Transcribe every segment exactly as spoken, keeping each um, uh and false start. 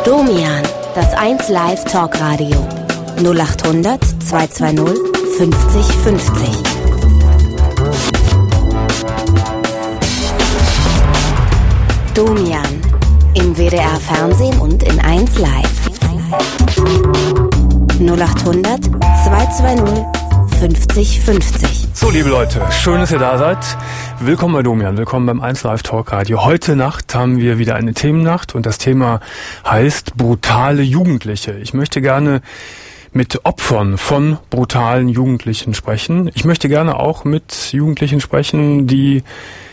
Domian, das eins Live Talkradio. null acht hundert zweihundertzweißig fünfzig fünfzig. Domian, im W D R Fernsehen und in eins Live. null acht hundert zweihundertzweißig fünfzig fünfzig. So, liebe Leute, schön, dass ihr da seid. Willkommen bei Domian, willkommen beim eins Live Talkradio. Heute Nacht haben wir wieder eine Themennacht und das Thema heißt brutale Jugendliche. Ich möchte gerne mit Opfern von brutalen Jugendlichen sprechen. Ich möchte gerne auch mit Jugendlichen sprechen, die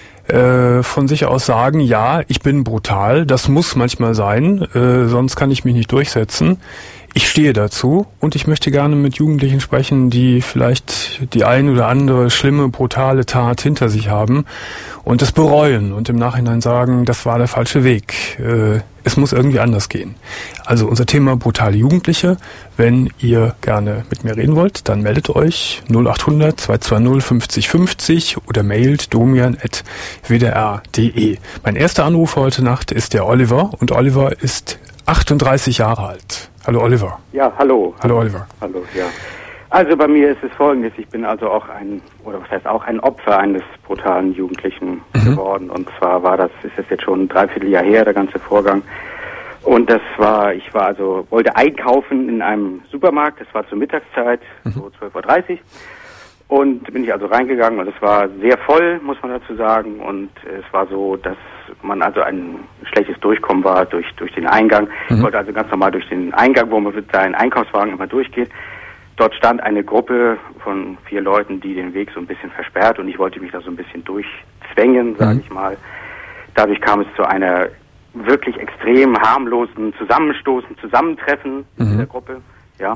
äh, von sich aus sagen, ja, ich bin brutal, das muss manchmal sein, äh, sonst kann ich mich nicht durchsetzen. Ich stehe dazu und ich möchte gerne mit Jugendlichen sprechen, die vielleicht die ein oder andere schlimme, brutale Tat hinter sich haben und es bereuen und im Nachhinein sagen, das war der falsche Weg. Äh, es muss irgendwie anders gehen. Also unser Thema brutale Jugendliche. Wenn ihr gerne mit mir reden wollt, dann meldet euch null acht hundert zweihundertzweißig fünfzig fünfzig oder mailt domian at w d r punkt d e. Mein erster Anruf heute Nacht ist der Oliver und Oliver ist achtunddreißig Jahre alt. Hallo Oliver. Ja, hallo. Hallo Oliver. Hallo, ja. Also bei mir ist es Folgendes, ich bin also auch ein, oder was heißt auch ein Opfer eines brutalen Jugendlichen mhm. geworden. Und zwar war das, ist das jetzt schon ein Dreivierteljahr her, der ganze Vorgang. Und das war, ich war also, wollte einkaufen in einem Supermarkt, das war zur Mittagszeit, mhm. so zwölf Uhr dreißig. Und bin ich also reingegangen und es war sehr voll, muss man dazu sagen. Und es war so, dass man also ein schlechtes Durchkommen war durch durch den Eingang. Mhm. Ich wollte also ganz normal durch den Eingang, wo man mit seinen Einkaufswagen immer durchgeht. Dort stand eine Gruppe von vier Leuten, die den Weg so ein bisschen versperrt und ich wollte mich da so ein bisschen durchzwängen, sage mhm. ich mal. Dadurch kam es zu einer wirklich extrem harmlosen Zusammenstoßen, Zusammentreffen mhm. in der Gruppe, ja.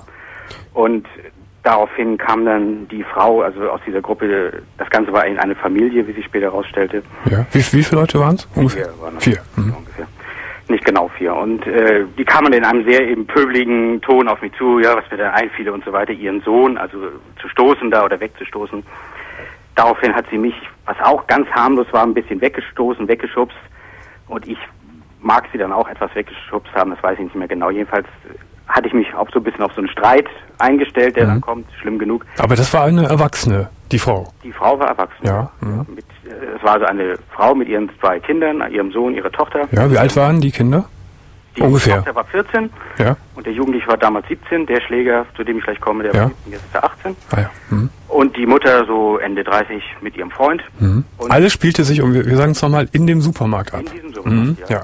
Und daraufhin kam dann die Frau, also aus dieser Gruppe, das Ganze war in eine Familie, wie sich später herausstellte. Ja. Wie, wie viele Leute waren es? Ungefähr. Vier. Waren vier. Mhm. Ungefähr. Nicht genau vier. Und äh, die kamen in einem sehr eben pöbeligen Ton auf mich zu, ja, was mir da einfiele und so weiter, ihren Sohn, also zu stoßen da oder wegzustoßen. Daraufhin hat sie mich, was auch ganz harmlos war, ein bisschen weggestoßen, weggeschubst. Und ich mag sie dann auch etwas weggeschubst haben, das weiß ich nicht mehr genau. Jedenfalls hatte ich mich auch so ein bisschen auf so einen Streit eingestellt, der mhm. dann kommt, schlimm genug. Aber das war eine Erwachsene, die Frau? Die Frau war erwachsen. Ja. Mhm. Mit, es war also eine Frau mit ihren zwei Kindern, ihrem Sohn, ihrer Tochter. Ja, wie alt waren die Kinder? Die Ungefähr. Tochter war vierzehn ja. und der Jugendliche war damals siebzehn. Der Schläger, zu dem ich gleich komme, der ja. war siebzehn, jetzt ist er achtzehn. Ah, ja. Mhm. Und die Mutter so Ende dreißig mit ihrem Freund. Mhm. Alles spielte sich, um, wir sagen es nochmal, in dem Supermarkt ab. In diesem Supermarkt, mhm. ja. ja.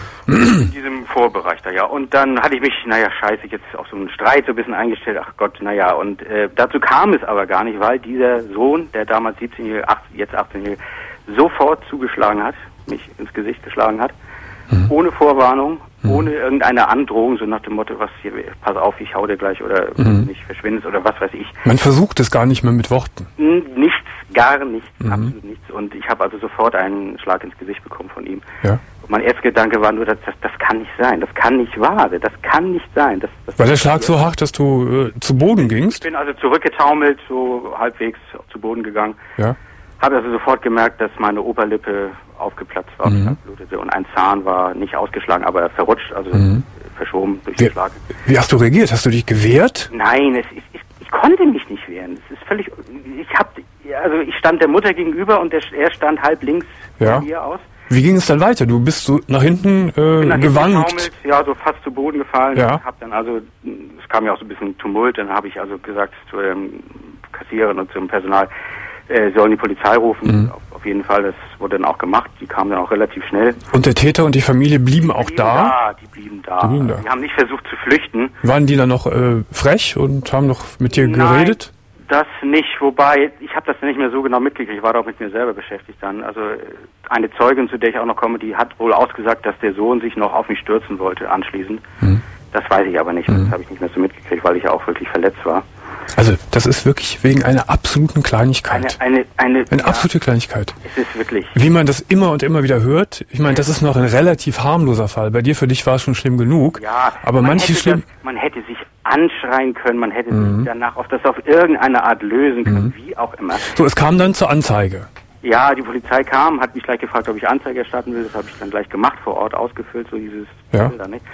In diesem Vorbereich da, ja. Und dann hatte ich mich, naja, scheiße, jetzt auf so einen Streit so ein bisschen eingestellt. Ach Gott, naja. Und äh, dazu kam es aber gar nicht, weil dieser Sohn, der damals siebzehnjährige, jetzt achtzehnjährige, sofort zugeschlagen hat, mich ins Gesicht geschlagen hat, mhm. ohne Vorwarnung, mhm. ohne irgendeine Androhung, so nach dem Motto, was hier, pass auf, ich hau dir gleich oder mhm. nicht verschwindest oder was weiß ich. Man versucht es gar nicht mehr mit Worten. Nichts, gar nichts, mhm. absolut nichts. Und ich habe also sofort einen Schlag ins Gesicht bekommen von ihm. Ja. Mein erster Gedanke war nur, das, das, das kann nicht sein, das kann nicht wahr sein, das kann nicht sein. Das, das war der Schlag so hart, dass du äh, zu Boden gingst? Ich bin also zurückgetaumelt, so halbwegs zu Boden gegangen. Ja. Habe also sofort gemerkt, dass meine Oberlippe aufgeplatzt war mhm. und blutete und ein Zahn war nicht ausgeschlagen, aber verrutscht, also mhm. verschoben durch wie, den Schlag. Wie hast du reagiert? Hast du dich gewehrt? Nein, es ist, ich, ich konnte mich nicht wehren. Es ist völlig, ich hab, also ich stand der Mutter gegenüber und der, er stand halb links ja. von mir aus. Wie ging es dann weiter? Du bist so nach hinten äh, nach gewankt? Hinten ja, so fast zu Boden gefallen. Ja. Hab dann also, es kam ja auch so ein bisschen Tumult, dann habe ich also gesagt zu dem Kassiererin und zum Personal, äh, sollen die Polizei rufen. Mhm. Auf, auf jeden Fall, das wurde dann auch gemacht. Die kamen dann auch relativ schnell. Und der Täter und die Familie blieben auch die blieben da? da? Die blieben da. Die blieben da. Die haben nicht versucht zu flüchten. Waren die dann noch äh, frech und haben noch mit dir Nein. geredet? Das nicht, wobei, ich habe das nicht mehr so genau mitgekriegt, ich war da auch mit mir selber beschäftigt dann. Also eine Zeugin, zu der ich auch noch komme, die hat wohl ausgesagt, dass der Sohn sich noch auf mich stürzen wollte anschließend. Mhm. Das weiß ich aber nicht, mhm. das habe ich nicht mehr so mitgekriegt, weil ich ja auch wirklich verletzt war. Also das ist wirklich wegen einer absoluten Kleinigkeit. Eine, eine, eine, eine ja, absolute Kleinigkeit. Es ist wirklich. Wie man das immer und immer wieder hört. Ich meine, das ist noch ein relativ harmloser Fall. Bei dir, für dich war es schon schlimm genug. Ja, aber manche schlimm. Das, man hätte sich anschreien können, man hätte mhm. sich danach auf das auf irgendeine Art lösen können, mhm. wie auch immer. So, es kam dann zur Anzeige. Ja, die Polizei kam, hat mich gleich gefragt, ob ich Anzeige erstatten will. Das habe ich dann gleich gemacht, vor Ort ausgefüllt, so dieses ja. Bild dann, nicht?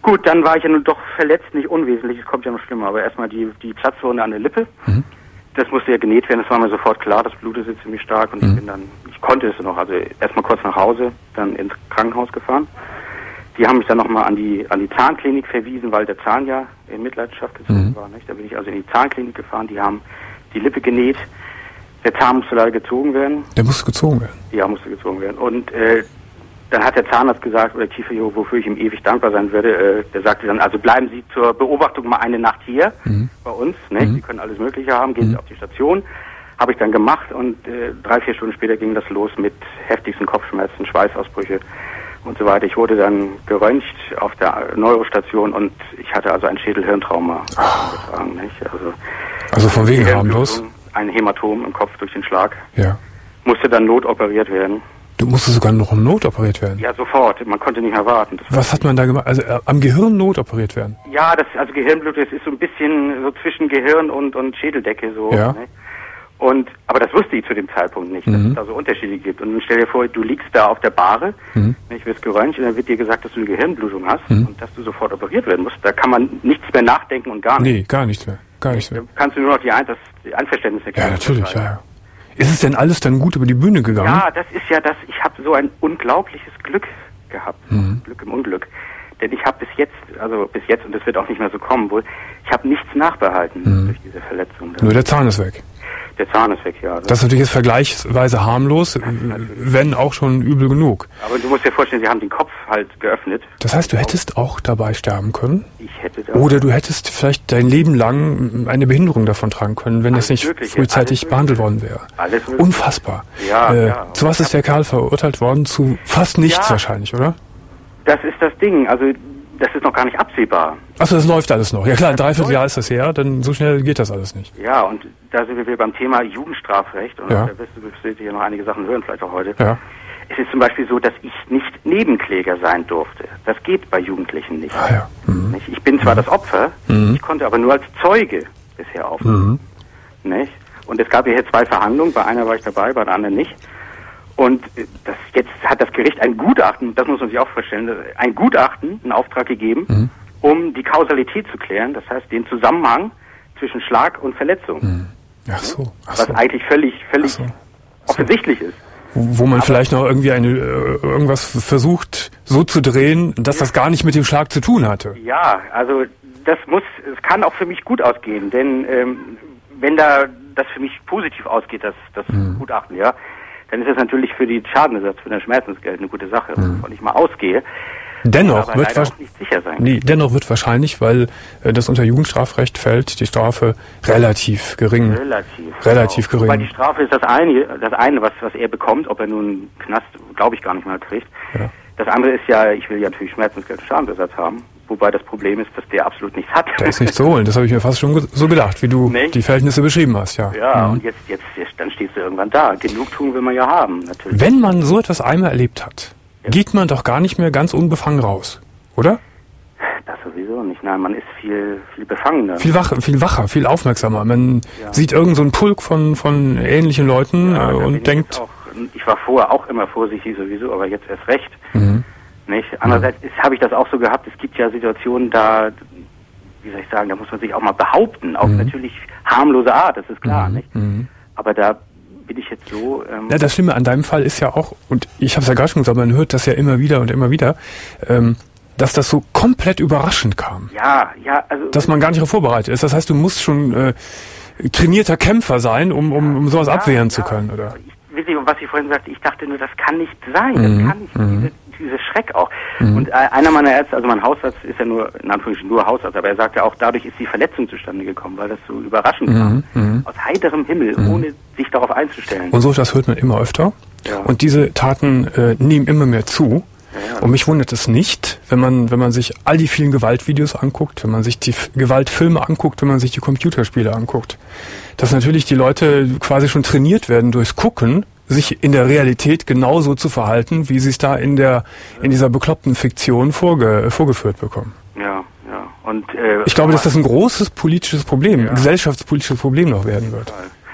Gut, dann war ich ja nun doch verletzt, nicht unwesentlich, es kommt ja noch schlimmer, aber erstmal die, die Platzwunde an der Lippe. Mhm. Das musste ja genäht werden, das war mir sofort klar, das Blut ist jetzt ziemlich stark und mhm. ich bin dann, ich konnte es noch, also erstmal kurz nach Hause, dann ins Krankenhaus gefahren. Die haben mich dann nochmal an die, an die Zahnklinik verwiesen, weil der Zahn ja in Mitleidenschaft gezogen mhm. war, nicht? Da bin ich also in die Zahnklinik gefahren, die haben die Lippe genäht, der Zahn musste leider gezogen werden. Der musste gezogen werden? Ja, musste gezogen werden und, äh, dann hat der Zahnarzt gesagt, oder Kieferchirurg, wofür ich ihm ewig dankbar sein würde, äh, der sagte dann, also bleiben Sie zur Beobachtung mal eine Nacht hier mhm. bei uns, ne? Mhm. Sie können alles Mögliche haben, gehen Sie auf die Station. Habe ich dann gemacht und äh, drei, vier Stunden später ging das los mit heftigsten Kopfschmerzen, Schweißausbrüche und so weiter. Ich wurde dann geröntgt auf der Neurostation und ich hatte also ein Schädel-Hirntrauma angetragen, nicht? Also, also von wegen harmlos? Ein Hämatom im Kopf durch den Schlag. Ja. Musste dann notoperiert werden. Du musstest sogar noch im Not operiert werden? Ja, sofort. Man konnte nicht mehr warten. Das Was hat man da gemacht? Also äh, am Gehirn Not operiert werden? Ja, das also Gehirnblut, das ist so ein bisschen so zwischen Gehirn und, und Schädeldecke so. Ja. Ne? Und aber das wusste ich zu dem Zeitpunkt nicht, dass mhm. es da so Unterschiede gibt. Und dann stell dir vor, du liegst da auf der Bahre, mhm. ich wirst geröntgt und dann wird dir gesagt, dass du eine Gehirnblutung hast mhm. und dass du sofort operiert werden musst. Da kann man nichts mehr nachdenken und gar nichts. Nee, gar nichts mehr. Gar nichts mehr. Da kannst du nur noch die, Ein das, die Einverständnis erklären. Ja, natürlich, ja, ja. Ist es denn alles dann gut über die Bühne gegangen? Ja, das ist ja das, ich habe so ein unglaubliches Glück gehabt. Mhm. Glück im Unglück. Denn ich habe bis jetzt, also bis jetzt, und das wird auch nicht mehr so kommen wohl, ich habe nichts nachbehalten mhm. durch diese Verletzung. Nur der Zahn ist weg. Der Zahn ist weg, ja. Also das ist natürlich jetzt vergleichsweise harmlos, wenn auch schon übel genug. Aber du musst dir vorstellen, sie haben den Kopf halt geöffnet. Das heißt, du hättest auch dabei sterben können? Ich hätte da. Oder du hättest vielleicht dein Leben lang eine Behinderung davon tragen können, wenn das nicht Mögliche, frühzeitig behandelt worden wäre. Alles mögliche. Unfassbar. Ja, äh, ja. Zu was ist der Kerl verurteilt worden? Zu fast nichts ja, wahrscheinlich, oder? Das ist das Ding. Also das ist noch gar nicht absehbar. Achso, das läuft alles noch. Ja klar, ein Dreivierteljahr ist das her, dann so schnell geht das alles nicht. Ja, und da sind wir beim Thema Jugendstrafrecht und ja. da wirst du, wirst du hier noch einige Sachen hören, vielleicht auch heute. Ja. Es ist zum Beispiel so, dass ich nicht Nebenkläger sein durfte. Das geht bei Jugendlichen nicht. Ah, ja. mhm. Ich bin zwar mhm. das Opfer, mhm. ich konnte aber nur als Zeuge bisher auftreten. Mhm. Nicht? Und es gab hier zwei Verhandlungen, bei einer war ich dabei, bei der anderen nicht. Und das, jetzt hat das Gericht ein Gutachten, das muss man sich auch vorstellen, ein Gutachten in Auftrag gegeben, mhm. um die Kausalität zu klären, das heißt den Zusammenhang zwischen Schlag und Verletzung. Mhm. Ach so. Ach so. Was eigentlich völlig, völlig so. offensichtlich ist. Wo, wo man Aber vielleicht noch irgendwie eine äh, irgendwas versucht so zu drehen, dass das gar nicht mit dem Schlag zu tun hatte. Ja, also das muss, es kann auch für mich gut ausgehen, denn ähm, wenn da das für mich positiv ausgeht, das, das mhm. Gutachten, ja, dann ist es natürlich für die Schadenersatz, für das Schmerzensgeld eine gute Sache, mhm. wovon ich mal ausgehe. Dennoch aber wird auch nicht sicher sein. Nee, dennoch wird wahrscheinlich, weil äh, das unter Jugendstrafrecht fällt, die Strafe relativ gering. Relativ. Relativ genau. gering. Weil die Strafe ist das eine, das eine, was was er bekommt, ob er nun Knast, glaube ich, gar nicht mal kriegt. Ja. Das andere ist ja, ich will ja natürlich Schmerzensgeld und Schadenersatz haben. Wobei das Problem ist, dass der absolut nichts hat. Da ist nichts zu holen. Das habe ich mir fast schon ge- so gedacht, wie du nicht? die Verhältnisse beschrieben hast, ja. Ja, mhm. und jetzt, jetzt, jetzt, dann stehst du irgendwann da. Genugtuung will man ja haben, natürlich. Wenn man so etwas einmal erlebt hat, ja. geht man doch gar nicht mehr ganz unbefangen raus, oder? Das sowieso nicht. Nein, man ist viel, viel befangener. Viel wacher, viel wacher, viel aufmerksamer. Man ja. sieht irgend so einen Pulk von, von ähnlichen Leuten ja, äh, und denkt... Ich, auch, ich war vorher auch immer vorsichtig sowieso, aber jetzt erst recht. Mhm. Nicht? Andererseits ja. habe ich das auch so gehabt, es gibt ja Situationen, da, wie soll ich sagen, da muss man sich auch mal behaupten, auf mhm. natürlich harmlose Art, das ist klar, mhm. nicht? Mhm. Aber da bin ich jetzt so... Ähm ja, das Schlimme an deinem Fall ist ja auch, und ich habe es ja gerade schon gesagt, man hört das ja immer wieder und immer wieder, ähm, dass das so komplett überraschend kam. Ja, ja, also... Dass man gar nicht darauf vorbereitet ist. Das heißt, du musst schon äh, trainierter Kämpfer sein, um, um, um sowas ja, abwehren ja. zu können, oder? Ich, was ich vorhin sagte, ich dachte nur, das kann nicht sein, mhm. das kann nicht, mhm. diese, diese Schreck auch. Mhm. Und äh, einer meiner Ärzte, also mein Hausarzt ist ja nur, in Anführungsstrichen nur Hausarzt, aber er sagte auch, dadurch ist die Verletzung zustande gekommen, weil das so überraschend mhm. kam. Mhm. Aus heiterem Himmel, mhm. ohne sich darauf einzustellen. Und so, das hört man immer öfter. Ja. Und diese Taten äh, nehmen immer mehr zu. Ja, ja. Und mich wundert es nicht, wenn man, wenn man sich all die vielen Gewaltvideos anguckt, wenn man sich die F- Gewaltfilme anguckt, wenn man sich die Computerspiele anguckt, dass natürlich die Leute quasi schon trainiert werden durchs Gucken, sich in der Realität genauso zu verhalten, wie sie es da in der in dieser bekloppten Fiktion vorge, vorgeführt bekommen. Ja, ja. Und äh, ich glaube, dass das ein großes politisches Problem, ja. ein gesellschaftspolitisches Problem noch werden wird.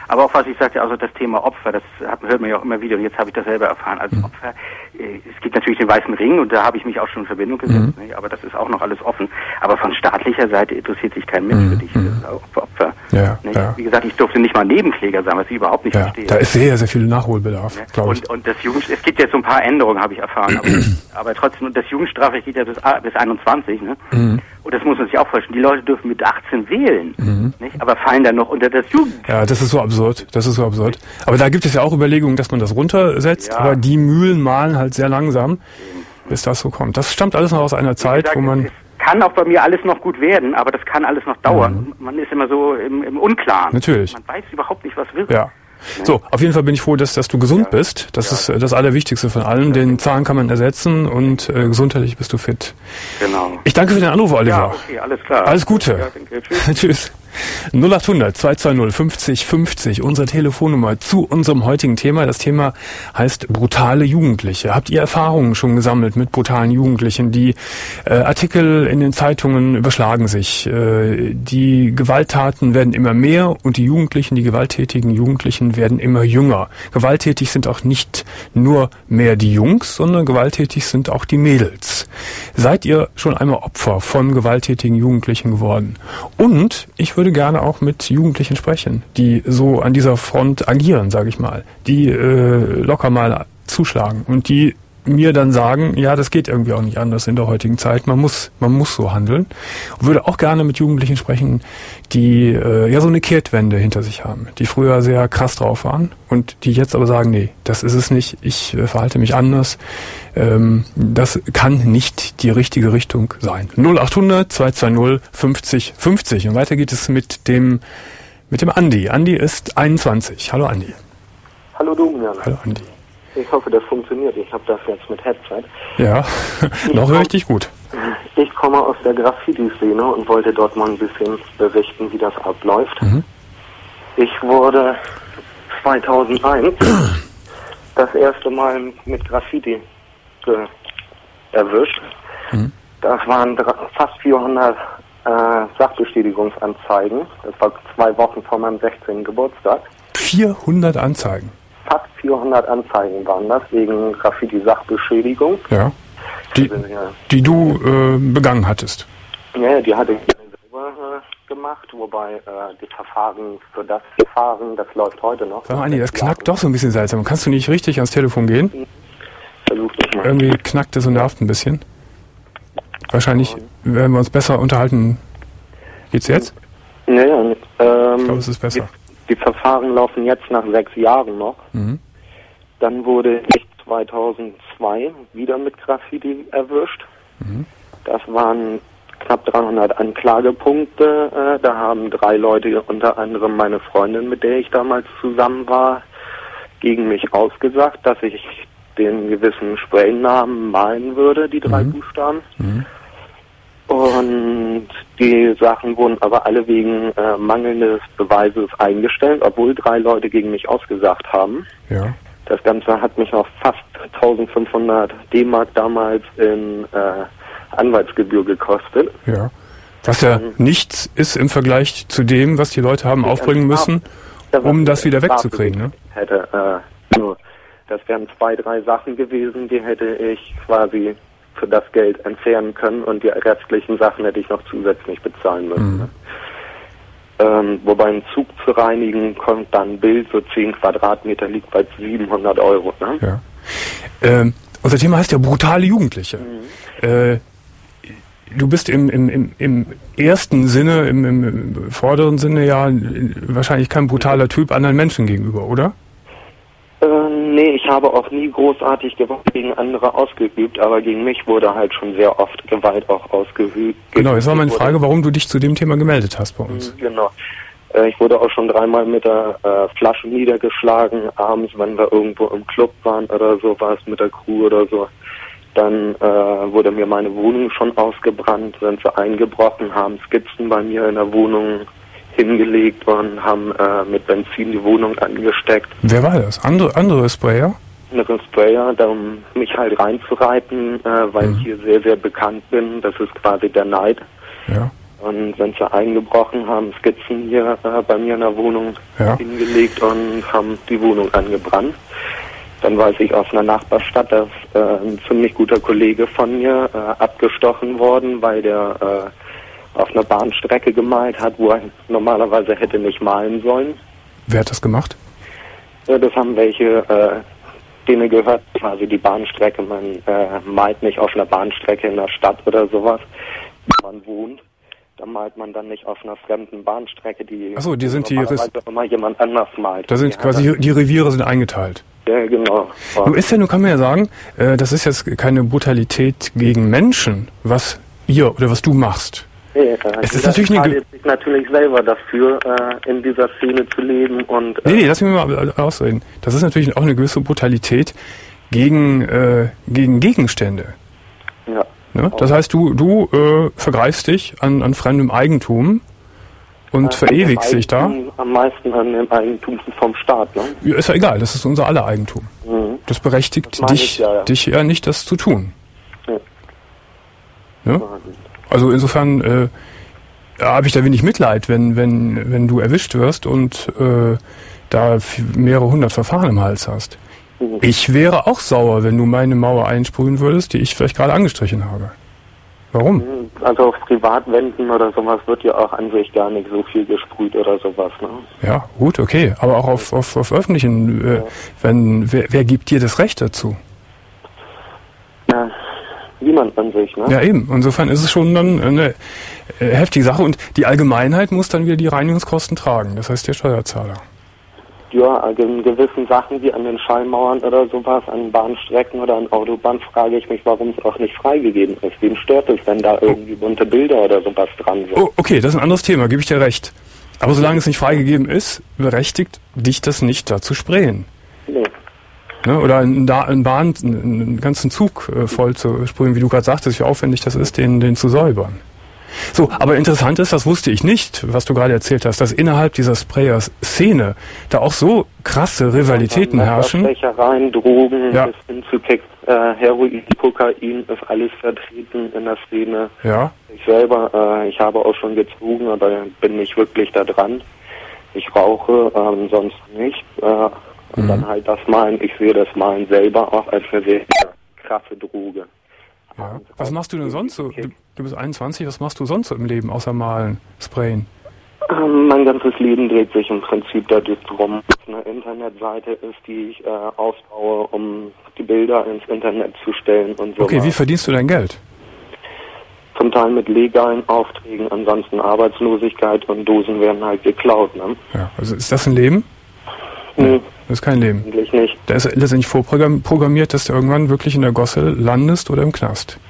Aber auch was ich sagte, also das Thema Opfer, das hat, hört man ja auch immer wieder und jetzt habe ich das selber erfahren. Als mhm. Opfer, äh, es gibt natürlich den Weißen Ring und da habe ich mich auch schon in Verbindung gesetzt, mhm. ne? Aber das ist auch noch alles offen. Aber von staatlicher Seite interessiert sich kein Mensch mhm. für dich, mhm. für Opfer. Ja, ne? ja. Wie gesagt, ich durfte nicht mal Nebenkläger sein, was ich überhaupt nicht ja, verstehe. Da ist sehr, sehr viel Nachholbedarf, ne? glaube ich. Und, und das Jugend, es gibt jetzt so ein paar Änderungen, habe ich erfahren, aber, aber trotzdem, das Jugendstrafrecht geht ja bis, bis einundzwanzig, ne? Mhm. Und das muss man sich auch vorstellen. Die Leute dürfen mit achtzehn wählen, mhm. nicht? Aber fallen dann noch unter das Jugend. Ja, das ist so absurd. Das ist so absurd. Aber da gibt es ja auch Überlegungen, dass man das runtersetzt. Ja. Aber die Mühlen mahlen halt sehr langsam, mhm. bis das so kommt. Das stammt alles noch aus einer Zeit, gesagt, wo man... Es kann auch bei mir alles noch gut werden, aber das kann alles noch dauern. Mhm. Man ist immer so im, im Unklaren. Natürlich. Man weiß überhaupt nicht, was wird. Ja. So, auf jeden Fall bin ich froh, dass, dass du gesund ja. bist. Das ja. ist das Allerwichtigste von allem. Den Zahn kann man ersetzen und äh, gesundheitlich bist du fit. Genau. Ich danke für den Anruf, Oliver. Ja, okay, alles klar. Alles Gute. Ja, danke. Tschüss. Tschüss. null acht hundert zwei zwei null fünfzig fünfzig, unsere Telefonnummer zu unserem heutigen Thema. Das Thema heißt brutale Jugendliche. Habt ihr Erfahrungen schon gesammelt mit brutalen Jugendlichen? Die äh, Artikel in den Zeitungen überschlagen sich. Äh, die Gewalttaten werden immer mehr und die Jugendlichen, die gewalttätigen Jugendlichen werden immer jünger. Gewalttätig sind auch nicht nur mehr die Jungs, sondern gewalttätig sind auch die Mädels. Seid ihr schon einmal Opfer von gewalttätigen Jugendlichen geworden? Und ich würde gerne auch mit Jugendlichen sprechen, die so an dieser Front agieren, sage ich mal, die äh, locker mal zuschlagen und die mir dann sagen, ja, das geht irgendwie auch nicht anders in der heutigen Zeit, man muss man muss so handeln. Und würde auch gerne mit Jugendlichen sprechen, die äh, ja so eine Kehrtwende hinter sich haben, die früher sehr krass drauf waren und die jetzt aber sagen, nee, das ist es nicht, ich äh, verhalte mich anders. Ähm, das kann nicht die richtige Richtung sein. null acht hundert zwei zwei null fünfzig fünfzig und weiter geht es mit dem mit dem Andi. Andi ist einundzwanzig. Hallo Andi. Hallo Domian. Hallo Andi. Ich hoffe, das funktioniert. Ich habe das jetzt mit Headset. Ja, noch höre ich dich gut. Ich komme aus der Graffiti-Szene und wollte dort mal ein bisschen berichten, wie das abläuft. Mhm. Ich wurde zweitausendeins das erste Mal mit Graffiti ge- erwischt. Mhm. Das waren fast vierhundert äh, Sachbeschädigungsanzeigen. Das war zwei Wochen vor meinem sechzehnten Geburtstag. vierhundert Anzeigen? Fast vierhundert Anzeigen waren das wegen Graffiti-Sachbeschädigung. Ja. Die, also, ja. die du äh, begangen hattest? Ja, die hatte ich selber äh, gemacht, wobei äh, das Verfahren für das Verfahren, das läuft heute noch. Sag mal, Andi, das knackt doch so ein bisschen seltsam. Kannst du nicht richtig ans Telefon gehen? Versuch das mal. Irgendwie knackt es und nervt ein bisschen. Wahrscheinlich werden wir uns besser unterhalten. Geht's jetzt? Ja, ja. Ähm, ich glaube, es ist besser. Die, die Verfahren laufen jetzt nach sechs Jahren noch. Mhm. Dann wurde ich zweitausendzwei wieder mit Graffiti erwischt. Mhm. Das waren knapp dreihundert Anklagepunkte. Äh, da haben drei Leute, unter anderem meine Freundin, mit der ich damals zusammen war, gegen mich ausgesagt, dass ich den gewissen Spraynamen malen würde, die drei mhm. Buchstaben. Mhm. Und die Sachen wurden aber alle wegen äh, mangelndes Beweises eingestellt, obwohl drei Leute gegen mich ausgesagt haben. Ja. Das Ganze hat mich auch fast eintausendfünfhundert D-Mark damals in äh, Anwaltsgebühr gekostet. Ja. Was ja ähm, nichts ist im Vergleich zu dem, was die Leute haben aufbringen müssen, um das wieder wegzukriegen. Ne? Hätte, äh, nur, das wären zwei, drei Sachen gewesen, die hätte ich quasi für das Geld entfernen können und die restlichen Sachen hätte ich noch zusätzlich bezahlen müssen. Mhm. Ähm, wobei ein Zug zu reinigen, kommt dann ein Bild, so zehn Quadratmeter, liegt bei siebenhundert Euro. Ne? Ja. Ähm, unser Thema heißt ja brutale Jugendliche. Mhm. Äh, du bist im, im, im, im ersten Sinne, im, im, im vorderen Sinne ja wahrscheinlich kein brutaler Typ anderen Menschen gegenüber, oder? Äh, nee, ich habe auch nie großartig Gewalt gegen andere ausgeübt, aber gegen mich wurde halt schon sehr oft Gewalt auch ausgeübt. Genau, jetzt war meine Frage, warum du dich zu dem Thema gemeldet hast bei uns. Genau. Äh, ich wurde auch schon dreimal mit der äh, Flasche niedergeschlagen, abends, wenn wir irgendwo im Club waren oder sowas, mit der Crew oder so. Dann äh, wurde mir meine Wohnung schon ausgebrannt, sind sie eingebrochen, haben Skizzen bei mir in der Wohnung hingelegt und haben äh, mit Benzin die Wohnung angesteckt. Wer war das? Andere, andere Sprayer? Andere Sprayer, um mich halt reinzureiten, äh, weil mhm. ich hier sehr, sehr bekannt bin. Das ist quasi der Neid. Ja. Und sind sie eingebrochen, haben Skizzen hier äh, bei mir in der Wohnung ja. hingelegt und haben die Wohnung angebrannt. Dann weiß ich aus einer Nachbarstadt, dass äh, ein ziemlich guter Kollege von mir äh, abgestochen worden, weil der äh, auf einer Bahnstrecke gemalt hat, wo er normalerweise hätte nicht malen sollen. Wer hat das gemacht? Ja, das haben welche, äh, denen gehört quasi die Bahnstrecke. Man äh, malt nicht auf einer Bahnstrecke in der Stadt oder sowas, wo man wohnt. Da malt man dann nicht auf einer fremden Bahnstrecke, die Achso, die sind die normalerweise immer jemand anders malt. Da sind die quasi die Reviere sind eingeteilt. Ja, genau. Nun ist ja, nun kann man ja sagen, äh, das ist jetzt keine Brutalität gegen Menschen, was ihr oder was du machst. Nee, äh, es ist natürlich eine sich natürlich selber dafür, äh, in dieser Szene zu leben und. Äh, nee, nee, lass mich mal ausreden. Das ist natürlich auch eine gewisse Brutalität gegen äh, gegen Gegenstände. Ja. Ne? Das heißt, du du äh, vergreifst dich an an fremdem Eigentum. Und äh, verewigst sich da? Am meisten an dem Eigentum vom Staat, ne? Ja, ist ja egal, das ist unser aller Eigentum. Mhm. Das berechtigt das dich, ja, ja. dich ja nicht, das zu tun. Ja. Ja? Also insofern äh, habe ich da wenig Mitleid, wenn, wenn, wenn du erwischt wirst und äh, da mehrere hundert Verfahren im Hals hast. Mhm. Ich wäre auch sauer, wenn du meine Mauer einsprühen würdest, die ich vielleicht gerade angestrichen habe. Warum? Also auf Privatwänden oder sowas wird ja auch an sich gar nicht so viel gesprüht oder sowas, ne? Ja, gut, okay. Aber auch auf, auf, auf öffentlichen, äh, wenn, wer, wer gibt dir das Recht dazu? Ja, niemand an sich, ne? Ja, eben. Insofern ist es schon dann eine äh, heftige Sache und die Allgemeinheit muss dann wieder die Reinigungskosten tragen. Das heißt der Steuerzahler. Ja, also in gewissen Sachen wie an den Schallmauern oder sowas, an Bahnstrecken oder an Autobahnen frage ich mich, warum es auch nicht freigegeben ist. Wem stört es, wenn da irgendwie bunte Bilder oder sowas dran sind? Oh, okay, das ist ein anderes Thema, gebe ich dir recht. Aber solange es nicht freigegeben ist, berechtigt dich das nicht, da zu sprayen. Nee. Ne? Oder in, in Bahn einen, einen ganzen Zug äh, voll zu sprühen, wie du gerade sagtest, wie aufwendig das ist, den, den zu säubern. So, aber interessant ist, das wusste ich nicht, was du gerade erzählt hast, dass innerhalb dieser Sprayer-Szene da auch so krasse Rivalitäten ja, herrschen. Stechereien, Drogen, ja. bis hin zu äh, Heroin, Kokain ist alles vertreten in der Szene. Ja. Ich selber, äh, ich habe auch schon gezogen, aber bin nicht wirklich da dran. Ich rauche, äh, sonst nicht. Äh, und mhm. dann halt das Malen. Ich sehe das Malen selber auch als eine sehr krasse Droge. Ja. Was machst du denn sonst so? Du, du bist einundzwanzig, was machst du sonst so im Leben, außer malen, sprayen? Ähm, mein ganzes Leben dreht sich im Prinzip darum, dass eine Internetseite ist, die ich äh, aufbaue, um die Bilder ins Internet zu stellen und so. Okay, wie verdienst du dein Geld? Zum Teil mit legalen Aufträgen, ansonsten Arbeitslosigkeit und Dosen werden halt geklaut, ne? Ja, also ist das ein Leben? Nee. Das ist kein Leben. Eigentlich nicht. Da ist letztendlich vorprogrammiert, dass du irgendwann wirklich in der Gosse landest oder im Knast.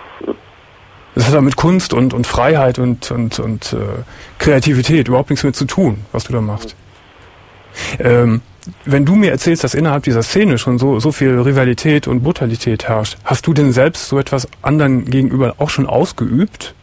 Das hat ja mit Kunst und, und Freiheit und, und, und äh, Kreativität überhaupt nichts mit zu tun, was du da machst. Ähm, wenn du mir erzählst, dass innerhalb dieser Szene schon so, so viel Rivalität und Brutalität herrscht, hast du denn selbst so etwas anderen gegenüber auch schon ausgeübt?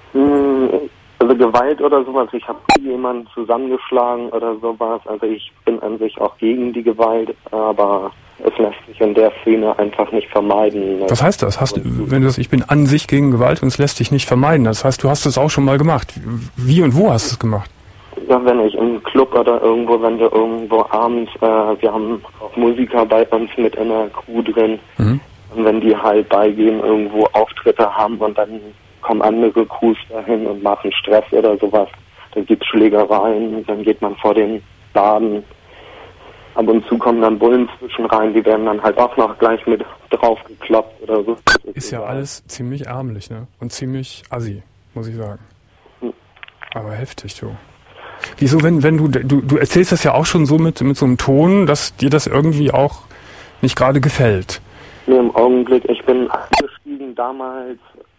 Also Gewalt oder sowas, ich habe nie jemanden zusammengeschlagen oder sowas, also ich bin an sich auch gegen die Gewalt, aber es lässt sich in der Szene einfach nicht vermeiden. Was heißt das? Hast, wenn du sagst, ich bin an sich gegen Gewalt und es lässt sich nicht vermeiden, das heißt, du hast es auch schon mal gemacht. Wie und wo hast du es gemacht? Ja, wenn ich im Club oder irgendwo, wenn wir irgendwo abends, äh, wir haben auch Musiker bei uns mit in der Crew drin, mhm. und wenn die halt beigehen, irgendwo Auftritte haben und dann kommen andere Crews dahin und machen Stress oder sowas. Dann gibt es Schlägereien, dann geht man vor den Laden. Ab und zu kommen dann Bullen zwischen rein, die werden dann halt auch noch gleich mit draufgekloppt oder so. Ist ja alles ziemlich ärmlich, ne? Und ziemlich assi, muss ich sagen. Hm. Aber heftig, du. Wieso, wenn, wenn du, du, du erzählst das ja auch schon so mit, mit so einem Ton, dass dir das irgendwie auch nicht gerade gefällt? Nee, im Augenblick, ich bin eingestiegen damals,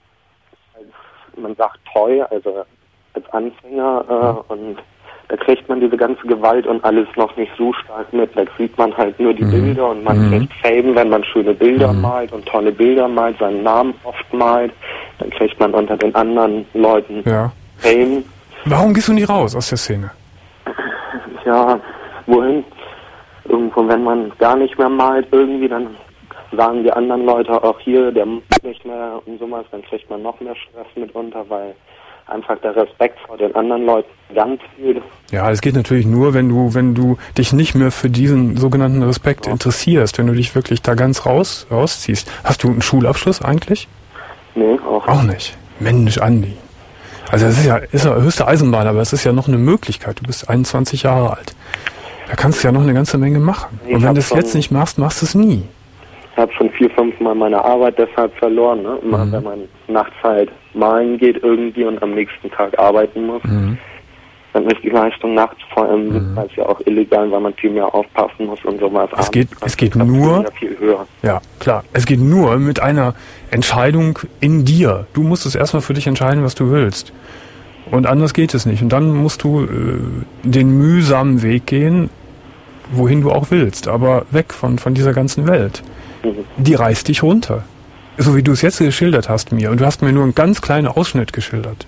man sagt Toy, also als Anfänger, äh, und da kriegt man diese ganze Gewalt und alles noch nicht so stark mit. Da kriegt man halt nur die mhm. Bilder und man mhm. kriegt Fame, wenn man schöne Bilder mhm. malt und tolle Bilder malt, seinen Namen oft malt. Dann kriegt man unter den anderen Leuten ja. Fame. Warum gehst du nie raus aus der Szene? Ja, wohin? Irgendwo, wenn man gar nicht mehr malt irgendwie, dann sagen die anderen Leute auch hier, der macht nicht mehr und sowas, dann kriegt man noch mehr Stress mitunter, weil einfach der Respekt vor den anderen Leuten ganz viel. Ja, es geht natürlich nur, wenn du, wenn du dich nicht mehr für diesen sogenannten Respekt ja. interessierst, wenn du dich wirklich da ganz raus, rausziehst. Hast du einen Schulabschluss eigentlich? Nee, auch nicht. Auch nicht. Mensch, Andi. Also das ist ja, ist ja höchste Eisenbahn, aber es ist ja noch eine Möglichkeit. Du bist einundzwanzig Jahre alt. Da kannst du ja noch eine ganze Menge machen. Ich Und wenn du es jetzt nicht machst, machst du es nie. Ich habe schon vier, fünf Mal meine Arbeit deshalb verloren. Ne? Immer mhm. wenn man nachts halt malen geht irgendwie und am nächsten Tag arbeiten muss, mhm. dann ist die Leistung nachts vor allem mhm. ist ja auch illegal, weil man viel mehr aufpassen muss und sowas. Es geht, es geht nur, ja viel höher. Ja, klar. Es geht nur mit einer Entscheidung in dir. Du musst es erstmal für dich entscheiden, was du willst. Und anders geht es nicht. Und dann musst du äh, den mühsamen Weg gehen, wohin du auch willst, aber weg von, von dieser ganzen Welt. Mhm. Die reißt dich runter. So wie du es jetzt geschildert hast mir. Und du hast mir nur einen ganz kleinen Ausschnitt geschildert.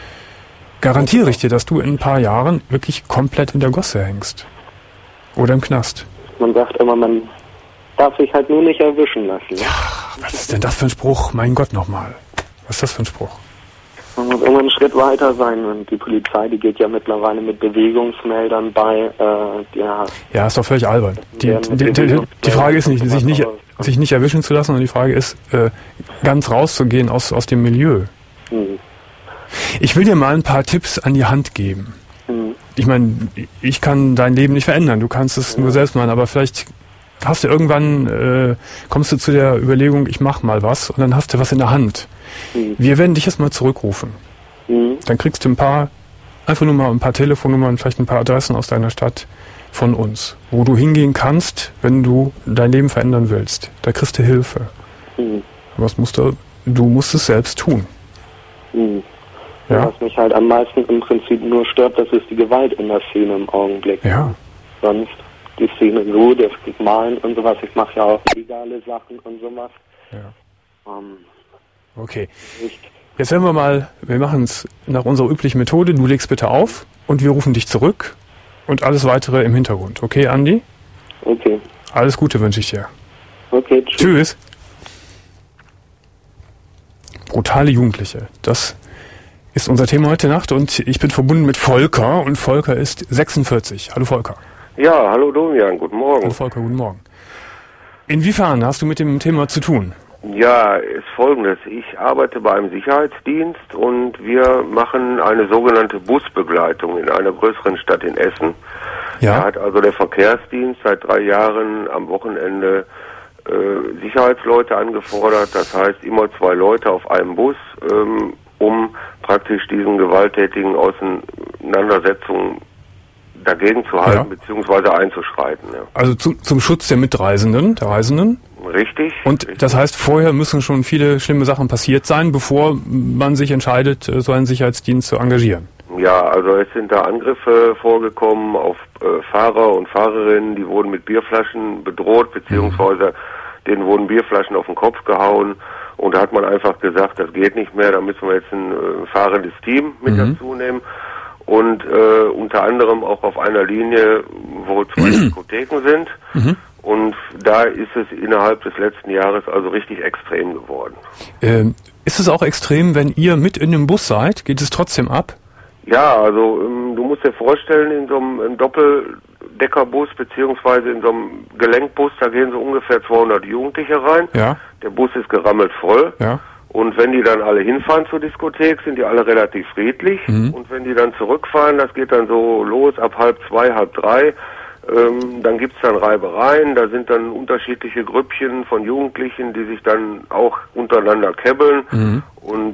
Garantiere ich dir, dass du in ein paar Jahren wirklich komplett in der Gosse hängst. Oder im Knast. Man sagt immer, man darf sich halt nur nicht erwischen lassen. Ne? Ja, was ist denn das für ein Spruch? Mein Gott nochmal. Was ist das für ein Spruch? Man muss immer einen Schritt weiter sein und die Polizei, die geht ja mittlerweile mit Bewegungsmeldern bei. Äh, ja, ja, ist doch völlig albern. Die, die, die, die Frage ist nicht, sich nicht, sich nicht erwischen zu lassen, sondern die Frage ist, äh, ganz rauszugehen aus, aus dem Milieu. Mhm. Ich will dir mal ein paar Tipps an die Hand geben. Mhm. Ich meine, ich kann dein Leben nicht verändern, du kannst es ja. nur selbst machen, aber vielleicht hast du irgendwann, äh, kommst du zu der Überlegung, ich mach mal was und dann hast du was in der Hand. Mhm. Wir werden dich jetzt mal zurückrufen. Mhm. Dann kriegst du ein paar, einfach nur mal ein paar Telefonnummern, vielleicht ein paar Adressen aus deiner Stadt von uns, wo du hingehen kannst, wenn du dein Leben verändern willst. Da kriegst du Hilfe. Mhm. Was musst du, du musst es selbst tun. Mhm. Ja. Was mich halt am meisten im Prinzip nur stört, das ist die Gewalt in der Szene im Augenblick. Ja. Sonst die Szene so, das Malen und sowas. Ich mache ja auch legale Sachen und sowas. Ja. Ähm, okay. Jetzt werden wir mal, wir machen es nach unserer üblichen Methode. Du legst bitte auf und wir rufen dich zurück und alles weitere im Hintergrund. Okay, Andi? Okay. Alles Gute wünsche ich dir. Okay, tschüss. Tschüss. Brutale Jugendliche. Das ist unser Thema heute Nacht und ich bin verbunden mit Volker und Volker ist sechsundvierzig. Hallo Volker. Ja, hallo Domian, guten Morgen. Hallo Volker, guten Morgen. Inwiefern hast du mit dem Thema zu tun? Ja, ist folgendes. Ich arbeite beim Sicherheitsdienst und wir machen eine sogenannte Busbegleitung in einer größeren Stadt in Essen. Ja. Da hat also der Verkehrsdienst seit drei Jahren am Wochenende äh, Sicherheitsleute angefordert. Das heißt immer zwei Leute auf einem Bus, ähm, um praktisch diesen gewalttätigen Auseinandersetzungen dagegen zu halten, ja. beziehungsweise einzuschreiten. Ja. Also zu, zum Schutz der Mitreisenden, der Reisenden? Richtig. Und richtig. Das heißt, vorher müssen schon viele schlimme Sachen passiert sein, bevor man sich entscheidet, so einen Sicherheitsdienst zu engagieren. Ja, also es sind da Angriffe vorgekommen auf äh, Fahrer und Fahrerinnen, die wurden mit Bierflaschen bedroht, beziehungsweise mhm. denen wurden Bierflaschen auf den Kopf gehauen. Und da hat man einfach gesagt, das geht nicht mehr, da müssen wir jetzt ein äh, fahrendes Team mit mhm. dazu nehmen. Und äh, unter anderem auch auf einer Linie, wo zwei Diskotheken sind. Mhm. Und da ist es innerhalb des letzten Jahres also richtig extrem geworden. Ähm, ist es auch extrem, wenn ihr mit in dem Bus seid? Geht es trotzdem ab? Ja, also ähm, du musst dir vorstellen, in so einem Doppeldeckerbus beziehungsweise in so einem Gelenkbus, da gehen so ungefähr zweihundert Jugendliche rein. Ja. Der Bus ist gerammelt voll. Ja. Und wenn die dann alle hinfahren zur Diskothek, sind die alle relativ friedlich. Mhm. Und wenn die dann zurückfahren, das geht dann so los ab halb zwei, halb drei, ähm, dann gibt's dann Reibereien. Da sind dann unterschiedliche Grüppchen von Jugendlichen, die sich dann auch untereinander käbbeln. Mhm. Und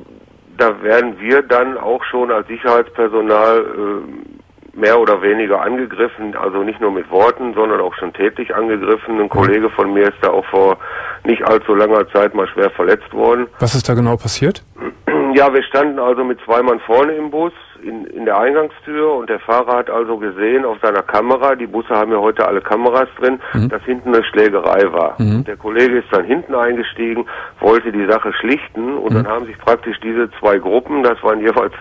da werden wir dann auch schon als Sicherheitspersonal äh, mehr oder weniger angegriffen, also nicht nur mit Worten, sondern auch schon tätlich angegriffen. Ein Kollege von mir ist da auch vor nicht allzu langer Zeit mal schwer verletzt worden. Was ist da genau passiert? Ja, wir standen also mit zwei Mann vorne im Bus in, in der Eingangstür und der Fahrer hat also gesehen auf seiner Kamera, die Busse haben ja heute alle Kameras drin, mhm. dass hinten eine Schlägerei war. Mhm. Der Kollege ist dann hinten eingestiegen, wollte die Sache schlichten und mhm. dann haben sich praktisch diese zwei Gruppen, das waren jeweils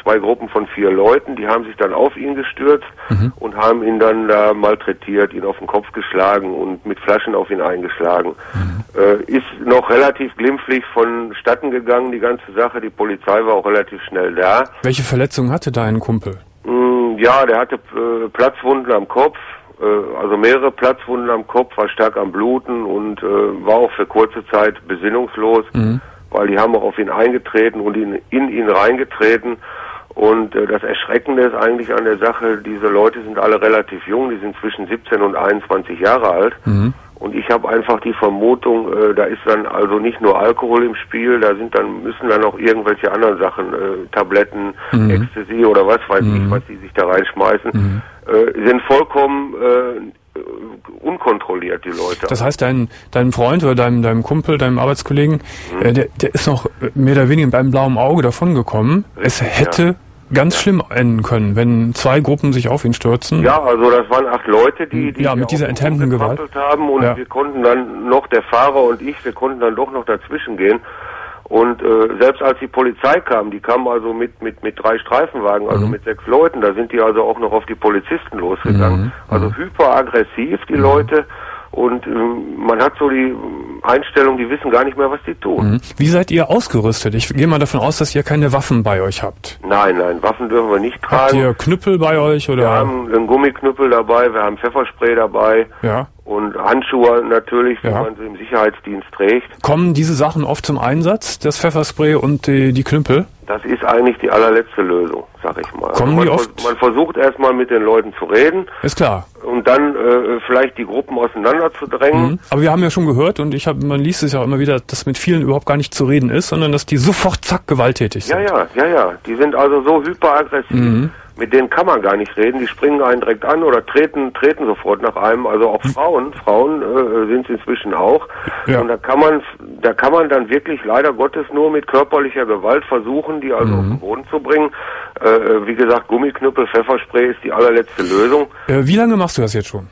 zwei Gruppen von vier Leuten, die haben sich dann auf ihn gestürzt mhm. und haben ihn dann da malträtiert, ihn auf den Kopf geschlagen und mit Flaschen auf ihn eingeschlagen. Mhm. Äh, ist noch relativ glimpflich vonstatten gegangen, die ganze Sache. Die Polizei war auch relativ schnell da. Welche Verletzungen hatte dein Kumpel? Mm, ja, der hatte äh, Platzwunden am Kopf. Also mehrere Platzwunden am Kopf, war stark am Bluten und äh, war auch für kurze Zeit besinnungslos, mhm. weil die haben auch auf ihn eingetreten und ihn, in ihn reingetreten. Und äh, das Erschreckende ist eigentlich an der Sache, diese Leute sind alle relativ jung, die sind zwischen siebzehn und einundzwanzig Jahre alt. Mhm. Und ich habe einfach die Vermutung, äh, da ist dann also nicht nur Alkohol im Spiel, da sind dann müssen dann auch irgendwelche anderen Sachen, äh, Tabletten, mhm. Ecstasy oder was weiß mhm. ich, was die sich da reinschmeißen, mhm. äh, sind vollkommen äh, unkontrolliert, die Leute. Das heißt, dein dein Freund oder deinem deinem Kumpel, deinem Arbeitskollegen, mhm. äh, der der ist noch mehr oder weniger mit einem blauen Auge davongekommen. Es hätte ja. ganz schlimm enden können, wenn zwei Gruppen sich auf ihn stürzen. Ja, also das waren acht Leute, die, die ja, mit dieser enthemmten Gewalt haben und ja. wir konnten dann noch, der Fahrer und ich, wir konnten dann doch noch dazwischen gehen. Und äh, selbst als die Polizei kam, die kam also mit mit mit drei Streifenwagen, also mhm. mit sechs Leuten, da sind die also auch noch auf die Polizisten losgegangen. Mhm. Also hyperaggressiv, die mhm. Leute. Und ähm, man hat so die Einstellung, die wissen gar nicht mehr, was die tun. Mhm. Wie seid ihr ausgerüstet? Ich gehe mal davon aus, dass ihr keine Waffen bei euch habt. Nein, nein, Waffen dürfen wir nicht tragen. Habt ihr Knüppel bei euch? Oder? Wir haben einen Gummiknüppel dabei, wir haben Pfefferspray dabei. Ja. Und Handschuhe natürlich, wie ja. man sie im Sicherheitsdienst trägt. Kommen diese Sachen oft zum Einsatz, das Pfefferspray und die, die Knüppel? Das ist eigentlich die allerletzte Lösung, sag ich mal. Kommen also man, die oft? Man versucht erstmal mit den Leuten zu reden. Ist klar. Und dann äh, vielleicht die Gruppen auseinander zu drängen. Mhm. Aber wir haben ja schon gehört, und ich hab, man liest es ja auch immer wieder, dass mit vielen überhaupt gar nicht zu reden ist, sondern dass die sofort zack gewalttätig sind. Ja, ja, ja, ja. Die sind also so hyperaggressiv. Mhm. Mit denen kann man gar nicht reden, die springen einen direkt an oder treten treten sofort nach einem, also auch Frauen, Frauen äh, sind es inzwischen auch. Ja. Und da kann man da kann man dann wirklich leider Gottes nur mit körperlicher Gewalt versuchen, die also mhm. auf den Boden zu bringen. Äh, wie gesagt, Gummiknüppel, Pfefferspray ist die allerletzte Lösung. Äh, wie lange machst du das jetzt schon?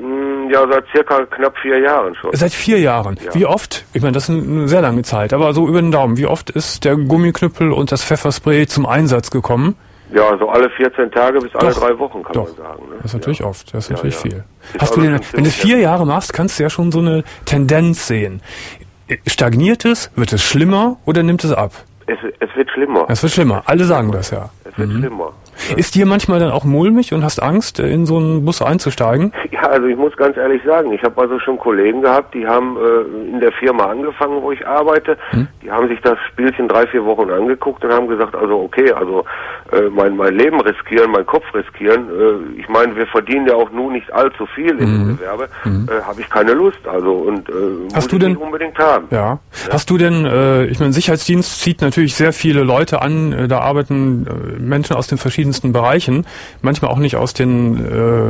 Ja, seit circa knapp vier Jahren schon. Seit vier Jahren? Ja. Wie oft? Ich meine, das ist eine sehr lange Zeit, aber so über den Daumen. Wie oft ist der Gummiknüppel und das Pfefferspray zum Einsatz gekommen? Ja, so alle vierzehn Tage bis alle Doch, drei Wochen, kann doch. man sagen. Ne? Das ist natürlich ja. oft, das ist ja, natürlich ja. viel. Hast du denn, wenn du vier Jahre machst, kannst du ja schon so eine Tendenz sehen. Stagniert es, wird es schlimmer oder nimmt es ab? Es, es wird schlimmer. Es wird schlimmer, alle sagen das ja. Es wird mhm. schlimmer. Ja. Ist dir manchmal dann auch mulmig und hast Angst, in so einen Bus einzusteigen? Ja, also ich muss ganz ehrlich sagen, ich habe also schon Kollegen gehabt, die haben äh, in der Firma angefangen, wo ich arbeite. Hm. Die haben sich das Spielchen drei, vier Wochen angeguckt und haben gesagt, also okay, also äh, mein mein Leben riskieren, mein Kopf riskieren. Äh, ich meine, wir verdienen ja auch nun nicht allzu viel in dem hm. Gewerbe. Hm. Äh, habe ich keine Lust, also und äh, hast muss du ich denn, nicht unbedingt haben. Ja. ja. Hast du denn, äh, ich meine, Sicherheitsdienst zieht natürlich sehr viele Leute an, äh, da arbeiten äh, Menschen aus den verschiedensten Bereichen. Manchmal auch nicht aus den, äh,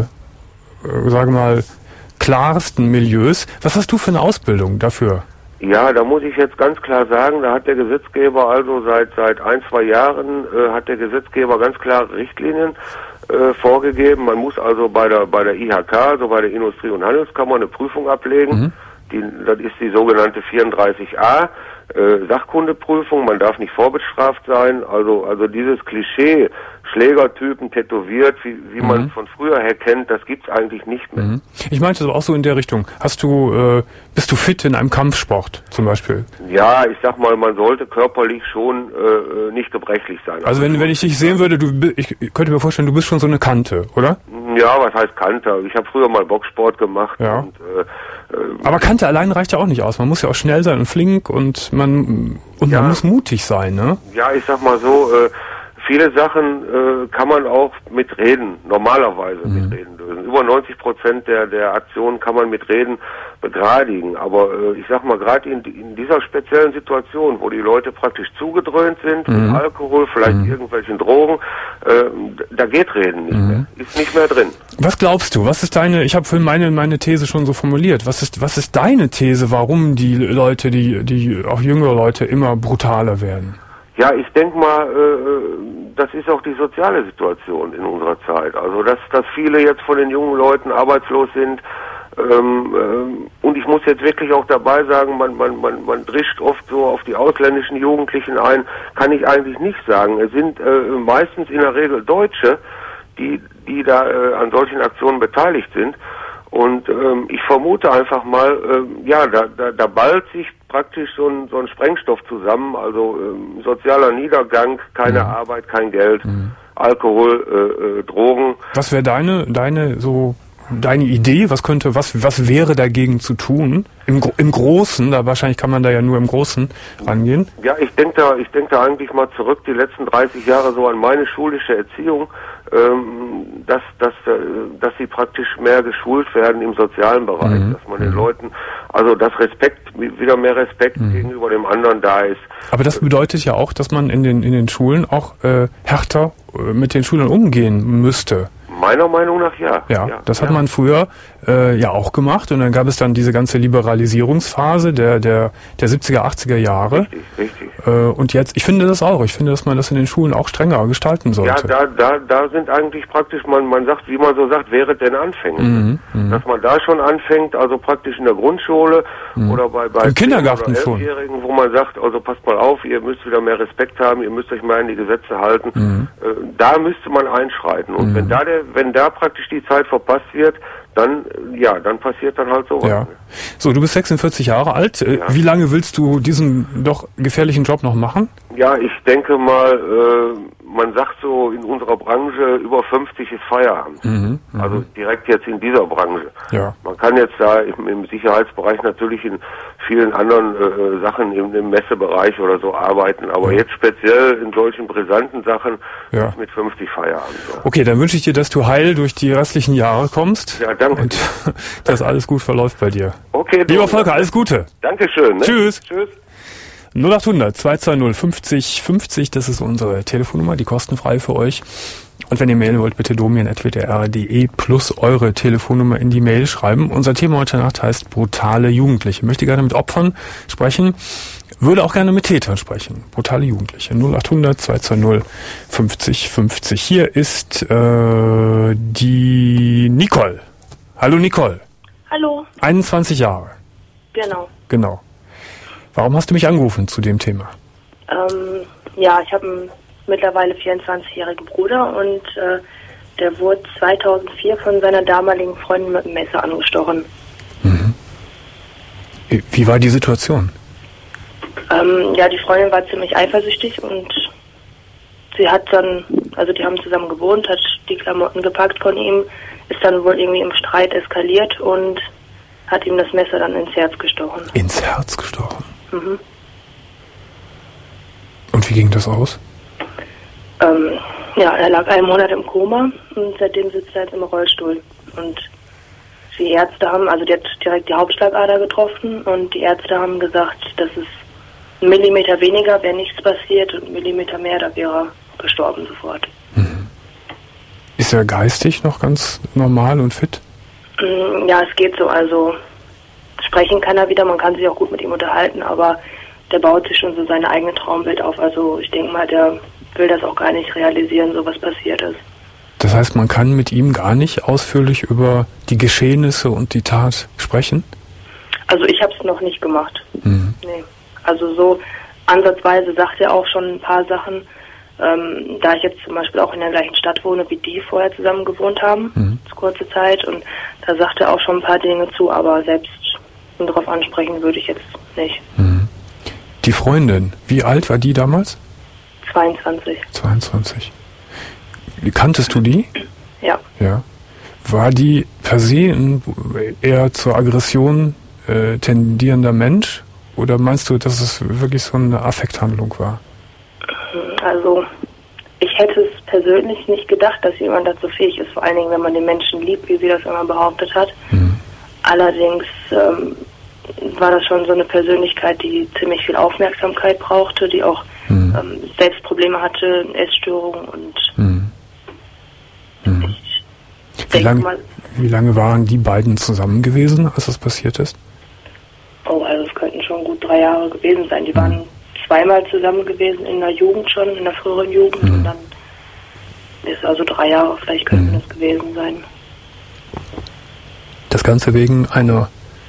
äh, sage mal, klarsten Milieus. Was hast du für eine Ausbildung dafür? Ja, da muss ich jetzt ganz klar sagen, da hat der Gesetzgeber also seit seit ein, zwei Jahren äh, hat der Gesetzgeber ganz klare Richtlinien äh, vorgegeben. Man muss also bei der bei der I H K, also bei der Industrie- und Handelskammer, eine Prüfung ablegen. Mhm. Die, das ist die sogenannte vierunddreißig a. Äh, Sachkundeprüfung, man darf nicht vorbestraft sein, also also dieses Klischee, Schlägertypen tätowiert, wie, wie mhm. man von früher her kennt, das gibt's eigentlich nicht mehr. Mhm. Ich meinte aber auch so in der Richtung. Hast du, äh, bist du fit in einem Kampfsport zum Beispiel? Ja, ich sag mal, man sollte körperlich schon äh, nicht gebrechlich sein. Also, also wenn wenn ich dich sehen würde, du, ich könnte mir vorstellen, du bist schon so eine Kante, oder? Ja, was heißt Kante? Ich habe früher mal Boxsport gemacht. Ja. Und, äh, äh, aber Kante allein reicht ja auch nicht aus. Man muss ja auch schnell sein und flink und man und ja, man muss mutig sein, ne? Ja, ich sag mal so, äh, viele Sachen äh, kann man auch mit Reden, normalerweise mhm. mit Reden lösen. Über neunzig Prozent der, der Aktionen kann man mit Reden begradigen. Aber äh, ich sag mal, gerade in, in dieser speziellen Situation, wo die Leute praktisch zugedröhnt sind, mhm. mit Alkohol, vielleicht mhm. irgendwelchen Drogen, äh, da geht Reden nicht mhm. mehr. Ist nicht mehr drin. Was glaubst du? Was ist deine, ich habe vorhin meine, meine These schon so formuliert, was ist, was ist deine These, warum die Leute, die, die auch jüngere Leute immer brutaler werden? Ja, ich denke mal, äh, das ist auch die soziale Situation in unserer Zeit. Also, dass, dass viele jetzt von den jungen Leuten arbeitslos sind, Ähm, ähm, und ich muss jetzt wirklich auch dabei sagen, man, man, man, man drischt oft so auf die ausländischen Jugendlichen ein, kann ich eigentlich nicht sagen. Es sind äh, meistens in der Regel Deutsche, die, die da äh, an solchen Aktionen beteiligt sind. Und ähm, ich vermute einfach mal, äh, ja, da, da, da ballt sich praktisch so ein, so ein Sprengstoff zusammen, also ähm, sozialer Niedergang, keine mhm. Arbeit, kein Geld, mhm. Alkohol, äh, äh, Drogen. Was wäre deine, deine so deine Idee? Was könnte, was, was wäre dagegen zu tun? Im, im Großen, da wahrscheinlich kann man da ja nur im Großen rangehen. Ja, ich denke da, ich denke da eigentlich mal zurück, die letzten dreißig Jahre so an meine schulische Erziehung, ähm, dass, dass, äh, dass sie praktisch mehr geschult werden im sozialen Bereich, mhm. dass man den Leuten, also dass Respekt, wieder mehr Respekt mhm. gegenüber dem anderen da ist. Aber das bedeutet ja auch, dass man in den, in den Schulen auch äh, härter äh, mit den Schülern umgehen müsste. Meiner Meinung nach ja. Ja, ja das hat ja. man früher äh, ja auch gemacht und dann gab es dann diese ganze Liberalisierungsphase der der der siebziger, achtziger Jahre. Richtig, richtig. Äh, und jetzt, ich finde das auch, ich finde, dass man das in den Schulen auch strenger gestalten sollte. Ja, da da da sind eigentlich praktisch, man man sagt, wie man so sagt, wäre denn anfängen. Mhm, dass man da schon anfängt, also praktisch in der Grundschule mhm. oder bei bei im Kindergarten schon, wo man sagt, also passt mal auf, ihr müsst wieder mehr Respekt haben, ihr müsst euch mal an die Gesetze halten. Mhm. Äh, da müsste man einschreiten und mhm. wenn da der wenn da praktisch die Zeit verpasst wird, dann, ja, dann passiert dann halt sowas. Ja. So, du bist sechsundvierzig Jahre alt. Ja. Wie lange willst du diesen doch gefährlichen Job noch machen? Ja, ich denke mal, äh, man sagt so in unserer Branche, über fünfzig ist Feierabend. Mhm, also direkt jetzt in dieser Branche. Ja. Man kann jetzt da im, im Sicherheitsbereich natürlich in vielen anderen äh, Sachen im, im Messebereich oder so arbeiten, aber ja. jetzt speziell in solchen brisanten Sachen ja. ist mit fünfzig Feierabend. So. Okay, dann wünsche ich dir, dass du heil durch die restlichen Jahre kommst. Ja, danke. Und dass alles gut verläuft bei dir. Okay. Lieber Volker, alles Gute. Dankeschön. Ne? Tschüss. Tschüss. null acht hundert zwei zwei null fünfzig fünfzig, das ist unsere Telefonnummer, die kostenfrei für euch. Und wenn ihr mailen wollt, bitte domian at w d r punkt d e plus eure Telefonnummer in die Mail schreiben. Unser Thema heute Nacht heißt brutale Jugendliche. Ich möchte gerne mit Opfern sprechen, würde auch gerne mit Tätern sprechen. Brutale Jugendliche. null acht hundert zwei zwei null fünfzig fünfzig. Hier ist äh, die Nicole. Hallo Nicole. Hallo. einundzwanzig Jahre. Genau. Genau. Warum hast du mich angerufen zu dem Thema? Ähm, ja, ich habe einen mittlerweile vierundzwanzigjährigen Bruder und äh, der wurde zweitausendvier von seiner damaligen Freundin mit einem Messer angestochen. Mhm. Wie war die Situation? Ähm, ja, die Freundin war ziemlich eifersüchtig und sie hat dann, also die haben zusammen gewohnt, hat die Klamotten gepackt von ihm, ist dann wohl irgendwie im Streit eskaliert und hat ihm das Messer dann ins Herz gestochen. Ins Herz gestochen? Mhm. Und wie ging das aus? Ähm, ja, er lag einen Monat im Koma und seitdem sitzt er jetzt im Rollstuhl. Und die Ärzte haben, also die hat direkt die Hauptschlagader getroffen und die Ärzte haben gesagt, dass es ein Millimeter weniger wäre nichts passiert und ein Millimeter mehr, da wäre er gestorben sofort. Mhm. Ist er geistig noch ganz normal und fit? Ja, es geht so. Also sprechen kann er wieder, man kann sich auch gut mit ihm unterhalten, aber der baut sich schon so seine eigene Traumwelt auf. Also ich denke mal, der will das auch gar nicht realisieren, so was passiert ist. Das heißt, man kann mit ihm gar nicht ausführlich über die Geschehnisse und die Tat sprechen? Also ich habe es noch nicht gemacht. Mhm. Nee. Also so ansatzweise sagt er auch schon ein paar Sachen. Ähm, da ich jetzt zum Beispiel auch in der gleichen Stadt wohne, wie die vorher zusammen gewohnt haben, mhm. zu kurzer Zeit. Und da sagt er auch schon ein paar Dinge zu, aber selbst ihn darauf ansprechen würde ich jetzt nicht. Mhm. Die Freundin, wie alt war die damals? zweiundzwanzig. zweiundzwanzig. Kanntest du die? Ja. Ja. War die per se ein eher zur Aggression äh, tendierender Mensch? Oder meinst du, dass es wirklich so eine Affekthandlung war? Also, ich hätte es persönlich nicht gedacht, dass jemand dazu fähig ist, vor allen Dingen, wenn man den Menschen liebt, wie sie das immer behauptet hat. Mhm. Allerdings ähm, war das schon so eine Persönlichkeit, die ziemlich viel Aufmerksamkeit brauchte, die auch mhm. ähm, selbst Probleme hatte, Essstörungen und mhm. Mhm. ich wie, lang, mal, wie lange waren die beiden zusammen gewesen, als das passiert ist? Oh, also es könnten schon gut drei Jahre gewesen sein. Die mhm. waren zweimal zusammen gewesen in der Jugend schon, in der früheren Jugend mhm. und dann ist also drei Jahre, vielleicht könnten mhm. das gewesen sein. Das Ganze wegen einer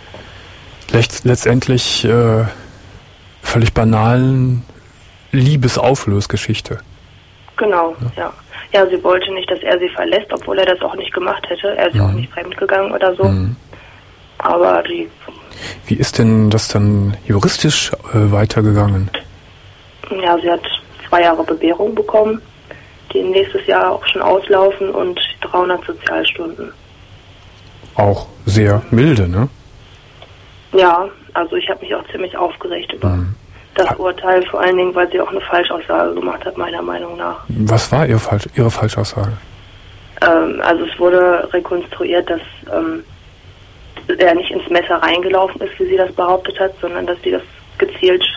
letztendlich äh, völlig banalen Liebesauflösgeschichte. Genau, ja. ja. Ja, sie wollte nicht, dass er sie verlässt, obwohl er das auch nicht gemacht hätte. Er ist ja mhm. auch nicht fremdgegangen oder so. Mhm. Aber die... Wie ist denn das dann juristisch äh, weitergegangen? Ja, sie hat zwei Jahre Bewährung bekommen, die nächstes Jahr auch schon auslaufen, und dreihundert Sozialstunden. Auch sehr milde, ne? Ja, also ich habe mich auch ziemlich aufgeregt über mhm. das ha- Urteil, vor allen Dingen, weil sie auch eine Falschaussage gemacht hat, meiner Meinung nach. Was war ihre, Falsch- ihre Falschaussage? Ähm, also es wurde rekonstruiert, dass ähm, er nicht ins Messer reingelaufen ist, wie sie das behauptet hat, sondern dass sie das gezielt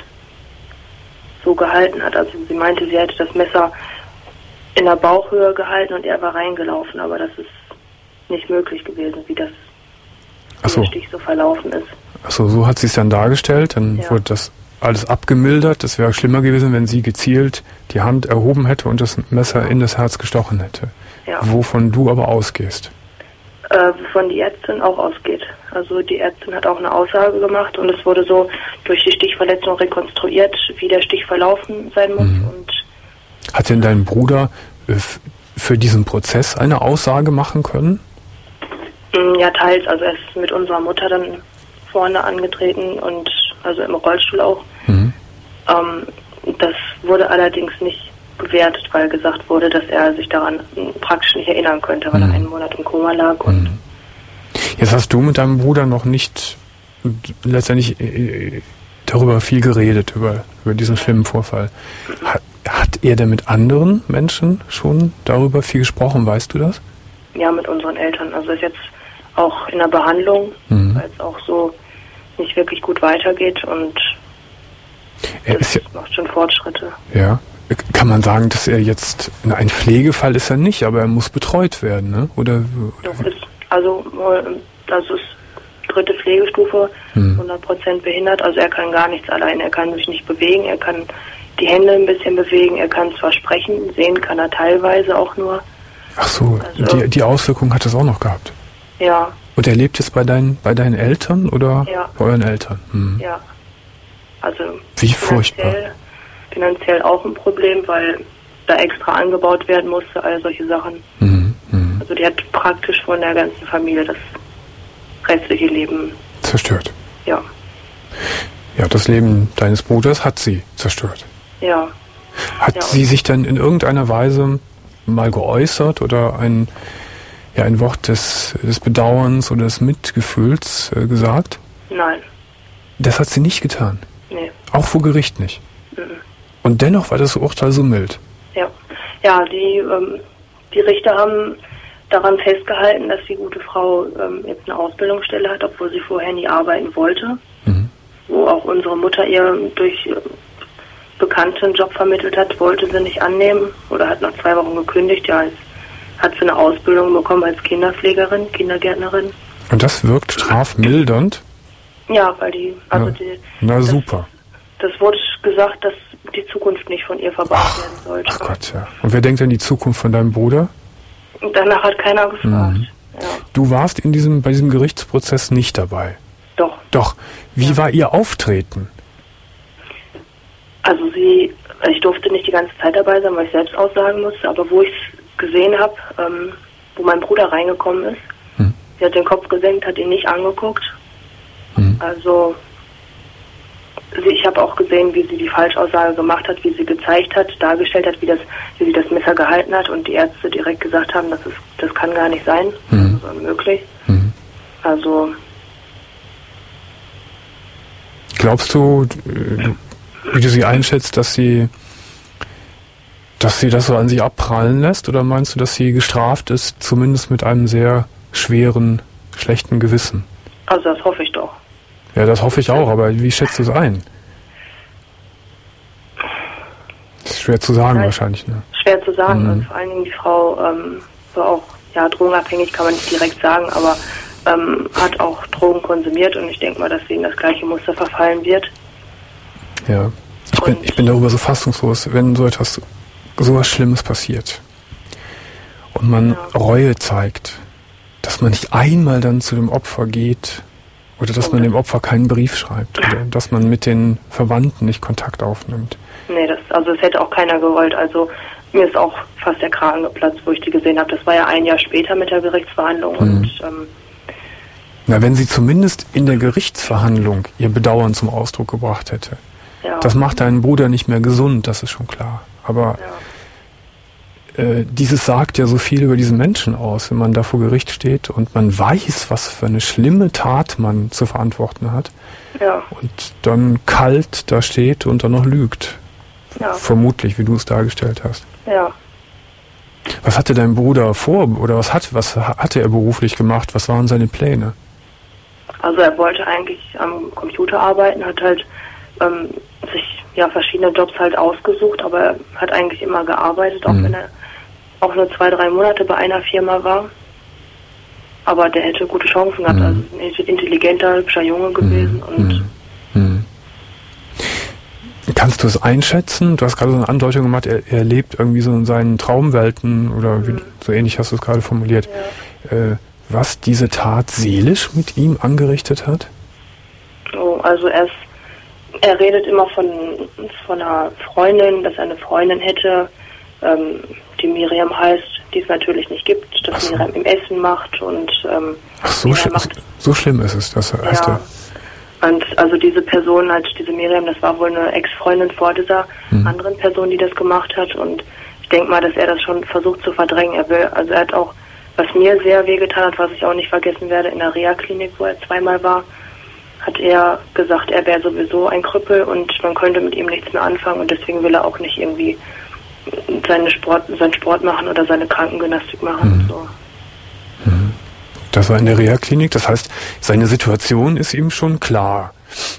so gehalten hat. Also sie meinte, sie hätte das Messer in der Bauchhöhe gehalten und er war reingelaufen, aber das ist nicht möglich gewesen, wie das Ach so. der Stich so verlaufen ist. Achso, so hat sie es dann dargestellt, dann ja. wurde das alles abgemildert. Das wäre schlimmer gewesen, wenn sie gezielt die Hand erhoben hätte und das Messer in das Herz gestochen hätte. Ja. Wovon du aber ausgehst. Äh, wovon die Ärztin auch ausgeht. Also die Ärztin hat auch eine Aussage gemacht und es wurde so durch die Stichverletzung rekonstruiert, wie der Stich verlaufen sein muss. Mhm. Und hat denn dein Bruder äh, f- für diesen Prozess eine Aussage machen können? Ja, teils. Also er ist mit unserer Mutter dann vorne angetreten und also im Rollstuhl auch. Mhm. Ähm, das wurde allerdings nicht gewertet, weil gesagt wurde, dass er sich daran praktisch nicht erinnern könnte, weil mhm. er einen Monat im Koma lag. Und mhm. Jetzt hast du mit deinem Bruder noch nicht letztendlich äh, darüber viel geredet, über, über diesen schlimmen Vorfall. Hat, hat er denn mit anderen Menschen schon darüber viel gesprochen, weißt du das? Ja, mit unseren Eltern. Also ist jetzt auch in der Behandlung, mhm. weil es auch so nicht wirklich gut weitergeht und er das ist ja, macht schon Fortschritte. Ja, kann man sagen, dass er jetzt, ein Pflegefall ist er nicht, aber er muss betreut werden, ne? Oder? Das ist, also, das ist dritte Pflegestufe, mhm. hundert Prozent behindert, also er kann gar nichts allein, er kann sich nicht bewegen, er kann die Hände ein bisschen bewegen, er kann zwar sprechen, sehen kann er teilweise auch nur. Ach so, also, die, die Auswirkung hat es auch noch gehabt? Ja. Und er lebt jetzt bei deinen, bei deinen Eltern oder ja. bei euren Eltern? Hm. Ja. Also wie furchtbar. Finanziell auch ein Problem, weil da extra angebaut werden musste, all solche Sachen. Mhm. Mhm. Also die hat praktisch von der ganzen Familie das restliche Leben zerstört. Ja. Ja, das Leben deines Bruders hat sie zerstört. Ja. Hat ja. sie sich dann in irgendeiner Weise mal geäußert oder ein, ja, ein Wort des, des Bedauerns oder des Mitgefühls äh, gesagt? Nein. Das hat sie nicht getan? Nee. Auch vor Gericht nicht? Mhm. Und dennoch war das Urteil so mild? Ja. Ja, die, ähm, die Richter haben daran festgehalten, dass die gute Frau ähm, jetzt eine Ausbildungsstelle hat, obwohl sie vorher nie arbeiten wollte. Mhm. Wo auch unsere Mutter ihr durch äh, Bekannte einen Job vermittelt hat, wollte sie nicht annehmen oder hat nach zwei Wochen gekündigt. Ja, jetzt hat sie eine Ausbildung bekommen als Kinderpflegerin, Kindergärtnerin. Und das wirkt strafmildernd? Ja, weil die, also na, die... Na das, super. Das wurde gesagt, dass die Zukunft nicht von ihr verbaut ach, werden sollte. Ach Gott, ja. Und wer denkt an die Zukunft von deinem Bruder? Und danach hat keiner gefragt. Mhm. Ja. Du warst in diesem, bei diesem Gerichtsprozess nicht dabei? Doch. Doch. Wie ja. war ihr Auftreten? Also sie, ich durfte nicht die ganze Zeit dabei sein, weil ich selbst aussagen musste, aber wo ich es gesehen habe, ähm, wo mein Bruder reingekommen ist, hm. sie hat den Kopf gesenkt, hat ihn nicht angeguckt. Hm. Also sie, ich habe auch gesehen, wie sie die Falschaussage gemacht hat, wie sie gezeigt hat, dargestellt hat, wie, das, wie sie das Messer gehalten hat und die Ärzte direkt gesagt haben, das, ist, das kann gar nicht sein, hm. das ist unmöglich. Hm. Also glaubst du, wie du sie einschätzt, dass sie, dass sie das so an sich abprallen lässt? Oder meinst du, dass sie gestraft ist, zumindest mit einem sehr schweren, schlechten Gewissen? Also das hoffe ich doch. Ja, das hoffe ich auch, aber wie schätzt du es ein? Das ist schwer zu sagen, ja, wahrscheinlich, ne? Schwer zu sagen. Mhm. Und vor allen Dingen die Frau ähm, war auch, ja, drogenabhängig kann man nicht direkt sagen, aber ähm, hat auch Drogen konsumiert und ich denke mal, dass sie in das gleiche Muster verfallen wird. Ja, ich bin, ich bin darüber so fassungslos, wenn so etwas, so was Schlimmes passiert und man ja. Reue zeigt dass man nicht einmal dann zu dem Opfer geht oder dass man dem Opfer keinen Brief schreibt oder dass man mit den Verwandten nicht Kontakt aufnimmt. Nee, das, also das hätte auch keiner gewollt. Also mir ist auch fast der Kragen geplatzt, wo ich die gesehen habe. Das war ja ein Jahr später mit der Gerichtsverhandlung. Mhm. Und, ähm, Na, wenn sie zumindest in der Gerichtsverhandlung ihr Bedauern zum Ausdruck gebracht hätte. Ja. Das macht deinen Bruder nicht mehr gesund, das ist schon klar. Aber ja. äh, dieses sagt ja so viel über diesen Menschen aus, wenn man da vor Gericht steht und man weiß, was für eine schlimme Tat man zu verantworten hat. Ja. Und dann kalt da steht und dann noch lügt. Ja. Vermutlich, wie du es dargestellt hast. Ja. Was hatte dein Bruder vor oder was hat, was hatte er beruflich gemacht? Was waren seine Pläne? Also er wollte eigentlich am Computer arbeiten, hat halt ähm, sich ja verschiedene Jobs halt ausgesucht, aber er hat eigentlich immer gearbeitet, auch mhm. wenn er auch nur zwei, drei Monate bei einer Firma war. Aber der hätte gute Chancen gehabt, mhm. also ein intelligenter, hübscher Junge gewesen. Mhm. und mhm. Kannst du es einschätzen? Du hast gerade so eine Andeutung gemacht, er, er lebt irgendwie so in seinen Traumwelten oder wie, so ähnlich hast du es gerade formuliert. Ja. Äh, was diese Tat seelisch mit ihm angerichtet hat? Oh, also er, ist, er redet immer von, von einer Freundin, dass er eine Freundin hätte, ähm, die Miriam heißt, die es natürlich nicht gibt, dass so. Miriam ihm Essen macht und ähm, Ach, so, sch macht, so schlimm ist es, das heißt ja. Und also diese Person, halt diese Miriam, das war wohl eine Ex-Freundin vor dieser hm. anderen Person, die das gemacht hat. Und ich denke mal, dass er das schon versucht zu verdrängen. Er will, also er hat auch, was mir sehr wehgetan hat, was ich auch nicht vergessen werde, in der Reha-Klinik, wo er zweimal war, hat er gesagt, er wäre sowieso ein Krüppel und man könnte mit ihm nichts mehr anfangen und deswegen will er auch nicht irgendwie seine Sport, seinen Sport machen oder seine Krankengymnastik machen. Hm. So. Hm. Das war in der Reha-Klinik, das heißt, seine Situation ist ihm schon klar.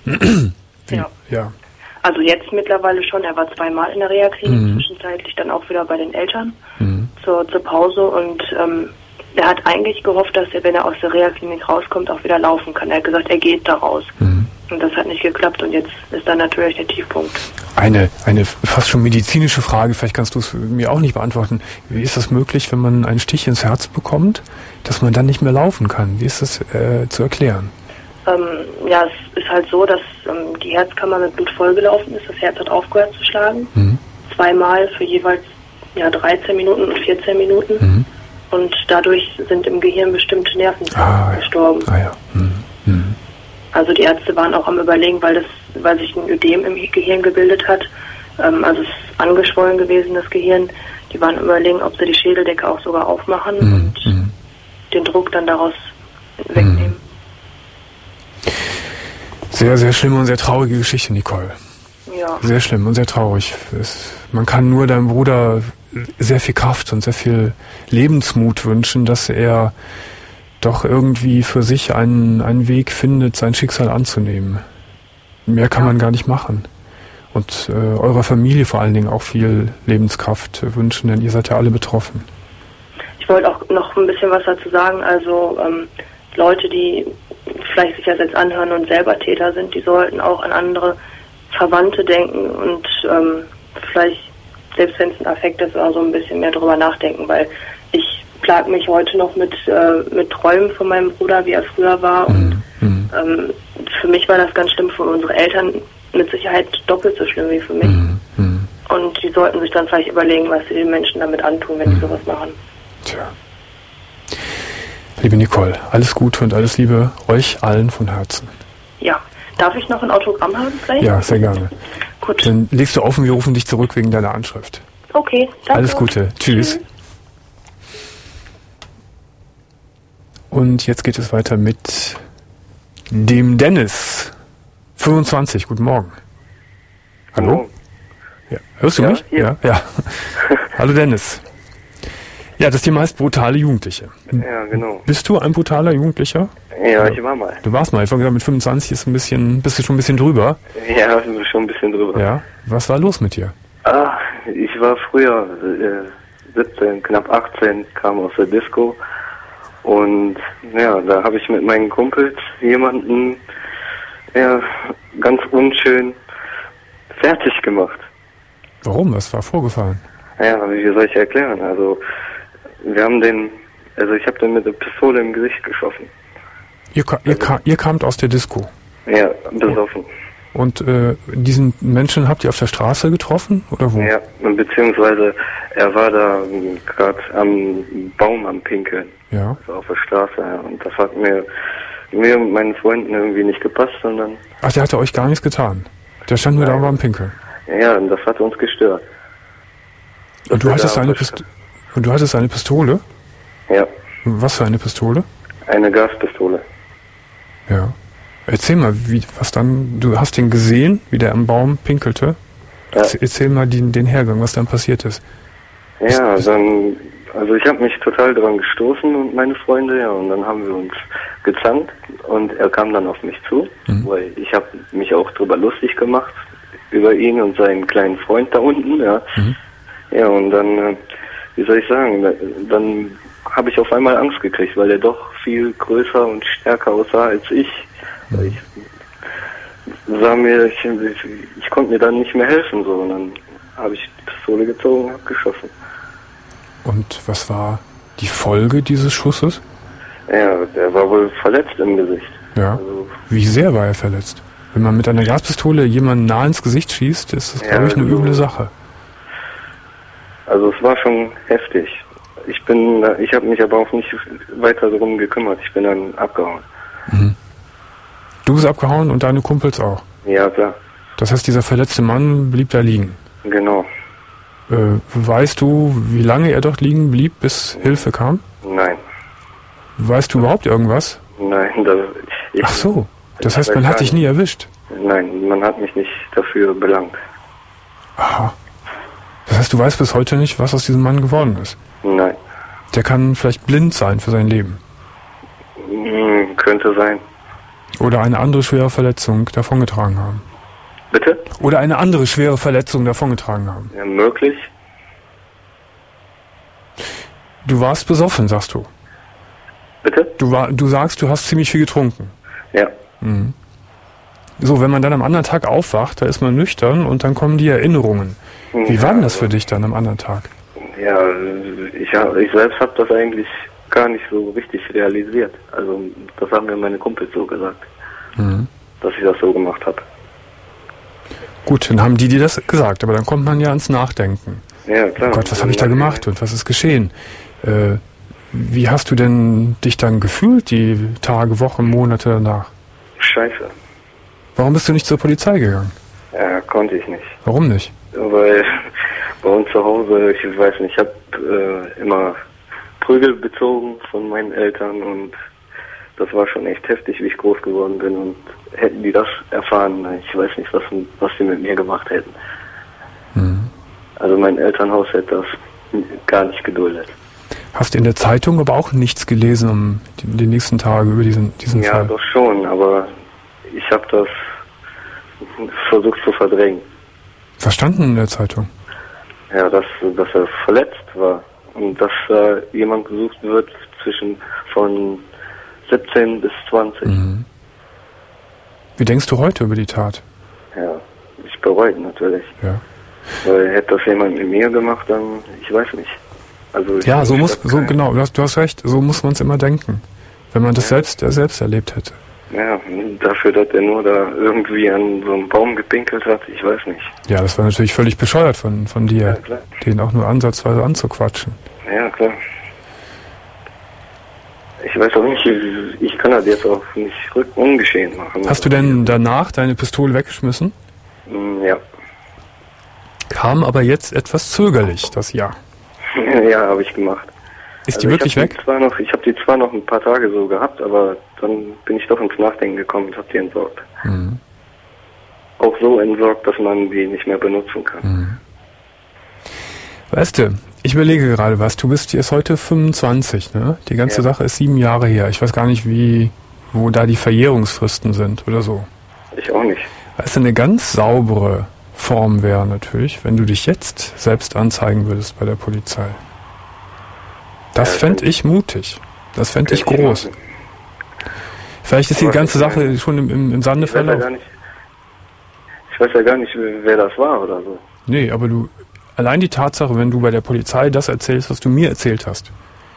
ja. ja. Also jetzt mittlerweile schon, er war zweimal in der Reha-Klinik, mhm. zwischenzeitlich dann auch wieder bei den Eltern mhm. zur, zur Pause und ähm, er hat eigentlich gehofft, dass er, wenn er aus der Reha-Klinik rauskommt, auch wieder laufen kann. Er hat gesagt, er geht da raus. Mhm. Und das hat nicht geklappt und jetzt ist dann natürlich der Tiefpunkt. Eine, eine fast schon medizinische Frage, vielleicht kannst du es mir auch nicht beantworten. Wie ist das möglich, wenn man einen Stich ins Herz bekommt, dass man dann nicht mehr laufen kann? Wie ist das äh, zu erklären? Ähm, ja, es ist halt so, dass ähm, die Herzkammer mit Blut vollgelaufen ist. Das Herz hat aufgehört zu schlagen. Mhm. Zweimal für jeweils ja, dreizehn Minuten und vierzehn Minuten. Mhm. Und dadurch sind im Gehirn bestimmte Nervenzellen ah, gestorben. Ja. Ah, ja. Mhm. Mhm. Also die Ärzte waren auch am Überlegen, weil das, weil sich ein Ödem im Gehirn gebildet hat. Ähm, also es ist angeschwollen gewesen, das Gehirn. Die waren am Überlegen, ob sie die Schädeldecke auch sogar aufmachen mhm. und mhm. den Druck dann daraus wegnehmen. Sehr, sehr schlimme und sehr traurige Geschichte, Nicole. Ja. Sehr schlimm und sehr traurig. Es, man kann nur deinem Bruder sehr viel Kraft und sehr viel Lebensmut wünschen, dass er doch irgendwie für sich einen, einen Weg findet, sein Schicksal anzunehmen. Mehr kann ja. man gar nicht machen. Und äh, eurer Familie vor allen Dingen auch viel Lebenskraft wünschen, denn ihr seid ja alle betroffen. Ich wollte auch noch ein bisschen was dazu sagen. Also ähm, Leute, die vielleicht sich das jetzt anhören und selber Täter sind, die sollten auch an andere Verwandte denken und ähm, vielleicht, selbst wenn es ein Affekt ist, auch so ein bisschen mehr drüber nachdenken, weil ich plag mich heute noch mit, äh, mit Träumen von meinem Bruder, wie er früher war. Und mhm. ähm, für mich war das ganz schlimm, für unsere Eltern mit Sicherheit doppelt so schlimm wie für mich. Mhm. Und die sollten sich dann vielleicht überlegen, was sie den Menschen damit antun, wenn mhm. die sowas machen. Tja. Liebe Nicole, alles Gute und alles Liebe euch allen von Herzen. Ja. Darf ich noch ein Autogramm haben vielleicht? Ja, sehr gerne. Gut. Dann legst du offen, wir rufen dich zurück wegen deiner Anschrift. Okay, danke. Alles Gute. Tschüss. Tschüss. Und jetzt geht es weiter mit dem Dennis. fünfundzwanzig, guten Morgen. Hallo? Ja. Hörst du ja, mich? hier. Ja, ja. Hallo Dennis. Ja, das Thema heißt brutale Jugendliche. Ja, genau. Bist du ein brutaler Jugendlicher? Ja, ich war mal. Du warst mal. Ich war gesagt, mit fünfundzwanzig ist ein bisschen, bist du schon ein bisschen drüber. Ja, schon ein bisschen drüber. Ja. Was war los mit dir? Ah, ich war früher äh, siebzehn, knapp achtzehn, kam aus der Disco und ja, da habe ich mit meinen Kumpels jemanden ja, ganz unschön fertig gemacht. Warum? Was war vorgefallen? Ja, wie soll ich erklären? Also wir haben den Also ich habe dann mit der Pistole im Gesicht geschossen. Ihr, ka ihr, ka ihr kamt aus der Disco? Ja, besoffen. Und äh, diesen Menschen habt ihr auf der Straße getroffen oder wo? Ja, beziehungsweise er war da gerade am Baum am Pinkeln. Ja. Also auf der Straße. Ja. Und das hat mir, mir und meinen Freunden irgendwie nicht gepasst, sondern... Ach, der hatte euch gar nichts getan? Der stand nur Nein. da beim Pinkeln? Ja, und das hat uns gestört. Und du, hattest eine Pist und du hattest eine Pistole? Ja. Was für eine Pistole? Eine Gaspistole. Ja. Erzähl mal, wie, was dann, du hast ihn gesehen, wie der am Baum pinkelte. Ja. Erzähl mal den, den Hergang, was dann passiert ist. Ja, dann, also ich habe mich total daran gestoßen und meine Freunde, ja, und dann haben wir uns gezankt und er kam dann auf mich zu, mhm. weil ich habe mich auch drüber lustig gemacht, über ihn und seinen kleinen Freund da unten, ja. Mhm. Ja, und dann, wie soll ich sagen, dann habe ich auf einmal Angst gekriegt, weil er doch viel größer und stärker aussah als ich. Ich sah mir, ich, ich, ich konnte mir dann nicht mehr helfen, so, und dann habe ich die Pistole gezogen und habe geschossen. Und was war die Folge dieses Schusses? Ja, der war wohl verletzt im Gesicht. Ja. Also, wie sehr war er verletzt? Wenn man mit einer Gaspistole jemanden nah ins Gesicht schießt, ist das, ja, glaube ich, eine also, üble Sache. Also es war schon heftig. Ich bin, ich habe mich aber auch nicht weiter darum gekümmert. Ich bin dann abgehauen. Mhm. Du bist abgehauen und deine Kumpels auch? Ja, klar. Das heißt, dieser verletzte Mann blieb da liegen? Genau. Äh, weißt du, wie lange er dort liegen blieb, bis Hilfe kam? Nein. Weißt du überhaupt irgendwas? Nein. Das, ich, Ach so, das heißt, man hat dich nie erwischt? Nein, man hat mich nicht dafür belangt. Aha. Das heißt, du weißt bis heute nicht, was aus diesem Mann geworden ist? Nein. Der kann vielleicht blind sein für sein Leben? Hm, könnte sein. Oder eine andere schwere Verletzung davongetragen haben. Bitte? Oder eine andere schwere Verletzung davongetragen haben. Ja, möglich. Du warst besoffen, sagst du. Bitte? Du, war, du sagst, du hast ziemlich viel getrunken. Ja. Mhm. So, wenn man dann am anderen Tag aufwacht, da ist man nüchtern und dann kommen die Erinnerungen. Wie ja, war denn das für dich dann am anderen Tag? Ja, ich, ich selbst habe das eigentlich gar nicht so richtig realisiert. Also das haben mir meine Kumpels so gesagt, mhm. dass ich das so gemacht habe. Gut, dann haben die dir das gesagt, aber dann kommt man ja ans Nachdenken. Ja, klar. Oh Gott, was habe ich da gemacht und was ist geschehen? Äh, wie hast du denn dich dann gefühlt, die Tage, Wochen, Monate danach? Scheiße. Warum bist du nicht zur Polizei gegangen? Ja, konnte ich nicht. Warum nicht? Weil bei uns zu Hause, ich weiß nicht, ich habe äh, immer Prügel bezogen von meinen Eltern und das war schon echt heftig, wie ich groß geworden bin, und hätten die das erfahren, ich weiß nicht, was, was sie mit mir gemacht hätten. Mhm. Also mein Elternhaus hätte das gar nicht geduldet. Hast du in der Zeitung aber auch nichts gelesen um die, die nächsten Tage über diesen, diesen ja, Fall? Ja, doch schon, aber ich habe das versucht zu verdrängen. Was stand denn in der Zeitung? Ja, dass, dass er verletzt war und dass äh, jemand gesucht wird zwischen von siebzehn bis zwanzig. Mhm. Wie denkst du heute über die Tat? Ja, ich bereue natürlich. Ja. Weil hätte das jemand mit mir gemacht, dann, ich weiß nicht. Also ja, so muss, so genau, du hast, du hast recht, so muss man es immer denken. Wenn man das ja. selbst, der selbst erlebt hätte. Ja, dafür, dass er nur da irgendwie an so einem Baum gepinkelt hat, ich weiß nicht. Ja, das war natürlich völlig bescheuert von, von dir, ja, klar. Den auch nur ansatzweise anzuquatschen. Ja, klar. Ich weiß auch nicht, ich kann das jetzt auch nicht ungeschehen machen. Hast du denn danach deine Pistole weggeschmissen? Ja. Kam aber jetzt etwas zögerlich, das Ja. Ja, habe ich gemacht. Ist also die wirklich ich weg? Die zwar noch, ich habe die zwar noch ein paar Tage so gehabt, aber dann bin ich doch ins Nachdenken gekommen und habe die entsorgt. Mhm. Auch so entsorgt, dass man die nicht mehr benutzen kann. Mhm. Weißt du, ich überlege gerade was. Du bist jetzt heute fünfundzwanzig, ne? Die ganze ja. Sache ist sieben Jahre her. Ich weiß gar nicht, wie, wo da die Verjährungsfristen sind oder so. Ich auch nicht. Weißt du, eine ganz saubere Form wäre natürlich, wenn du dich jetzt selbst anzeigen würdest bei der Polizei. Das ja, fände ich mutig. Das fände ich groß. Machen. Vielleicht ist die ganze Sache schon im, im, im Sande verlaufen. Ja ich weiß ja gar nicht, wer das war oder so. Nee, aber du, allein die Tatsache, wenn du bei der Polizei das erzählst, was du mir erzählt hast,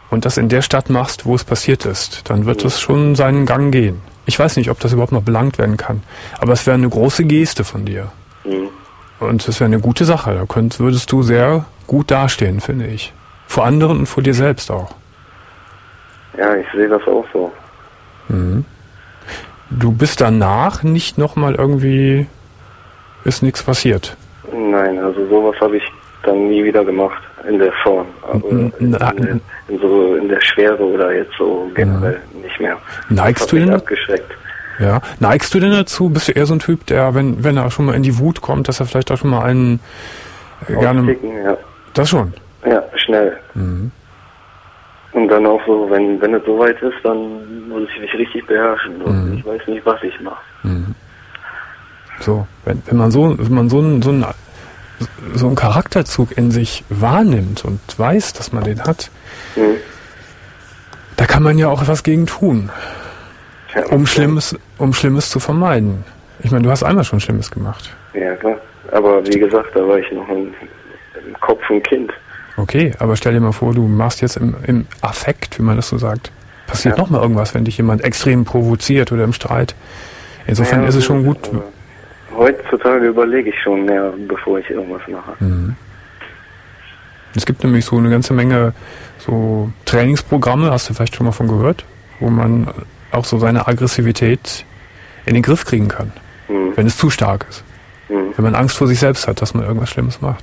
und das in der Stadt machst, wo es passiert ist, dann wird es schon seinen Gang gehen. Ich weiß nicht, ob das überhaupt noch belangt werden kann, aber es wäre eine große Geste von dir. Mhm. Und es wäre eine gute Sache. Da könnt, würdest du sehr gut dastehen, finde ich. Vor anderen und vor dir selbst auch. Ja, ich sehe das auch so. Mhm. Du bist danach nicht nochmal irgendwie, ist nichts passiert? Nein, also sowas habe ich dann nie wieder gemacht in der Form. Aber in, in, in, so, in der Schwere oder jetzt so generell ja. nicht mehr. Neigst du denn? Abgeschreckt. Ja. Neigst du denn dazu? Bist du eher so ein Typ, der, wenn, wenn er schon mal in die Wut kommt, dass er vielleicht auch schon mal einen äh, gerne. Ja. Das schon? Ja, schnell. Mhm. Und dann auch so, wenn, wenn es soweit ist, dann muss ich mich richtig beherrschen und mhm. ich weiß nicht, was ich mache. Mhm. So, wenn, wenn man so, wenn man so einen, so einen, so einen Charakterzug in sich wahrnimmt und weiß, dass man den hat, mhm. da kann man ja auch was gegen tun. Ja, um Schlimmes, um Schlimmes zu vermeiden. Ich meine, du hast einmal schon Schlimmes gemacht. Ja, klar. Aber wie gesagt, da war ich noch ein, im Kopf ein Kind. Okay, aber stell dir mal vor, du machst jetzt im, im Affekt, wie man das so sagt, passiert ja. noch mal irgendwas, wenn dich jemand extrem provoziert oder im Streit. Insofern ja, ist es schon gut. Heutzutage überlege ich schon mehr, bevor ich irgendwas mache. Mhm. Es gibt nämlich so eine ganze Menge so Trainingsprogramme, hast du vielleicht schon mal von gehört, wo man auch so seine Aggressivität in den Griff kriegen kann, mhm. wenn es zu stark ist. Mhm. Wenn man Angst vor sich selbst hat, dass man irgendwas Schlimmes macht.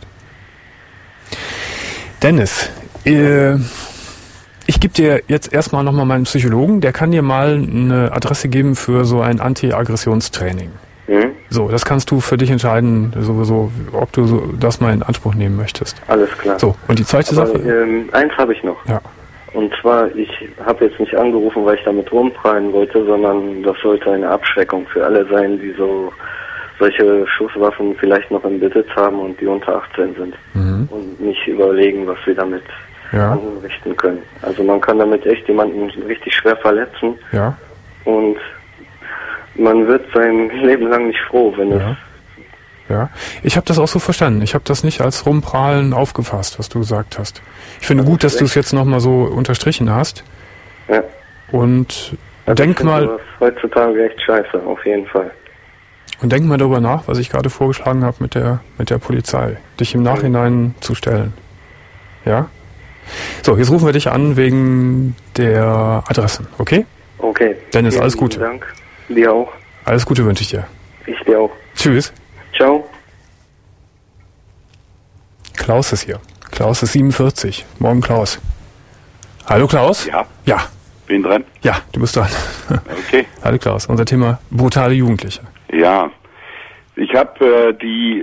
Dennis, äh, ich gebe dir jetzt erstmal nochmal meinen Psychologen, der kann dir mal eine Adresse geben für so ein Anti-Aggressionstraining. Mhm. So, das kannst du für dich entscheiden, sowieso, ob du so das mal in Anspruch nehmen möchtest. Alles klar. So, und die zweite Aber, Sache? Ähm, eins habe ich noch. Ja. Und zwar, ich habe jetzt nicht angerufen, weil ich damit rumprallen wollte, sondern das sollte eine Abschreckung für alle sein, die so solche Schusswaffen vielleicht noch im Besitz haben und die unter achtzehn sind. Mhm. Und nicht überlegen, was sie damit ja. anrichten können. Also man kann damit echt jemanden richtig schwer verletzen. Ja. Und man wird sein Leben lang nicht froh, wenn ja. es... Ja, ich habe das auch so verstanden. Ich habe das nicht als Rumprahlen aufgefasst, was du gesagt hast. Ich finde das gut, dass du es jetzt nochmal so unterstrichen hast. Ja. Und also denk ich mal... Das heutzutage echt scheiße, auf jeden Fall. Und denk mal darüber nach, was ich gerade vorgeschlagen habe mit der mit der Polizei. Dich im Nachhinein zu stellen. Ja? So, jetzt rufen wir dich an wegen der Adressen, okay? Okay. Dennis, vielen alles Gute. Dank. Dir auch. Alles Gute wünsche ich dir. Ich dir auch. Tschüss. Ciao. Klaus ist hier. Klaus ist siebenundvierzig. Morgen, Klaus. Hallo, Klaus? Ja. Ja. Bin dran? Ja, du bist dran. Okay. Hallo, Klaus. Unser Thema brutale Jugendliche. Ja. Ich habe äh, die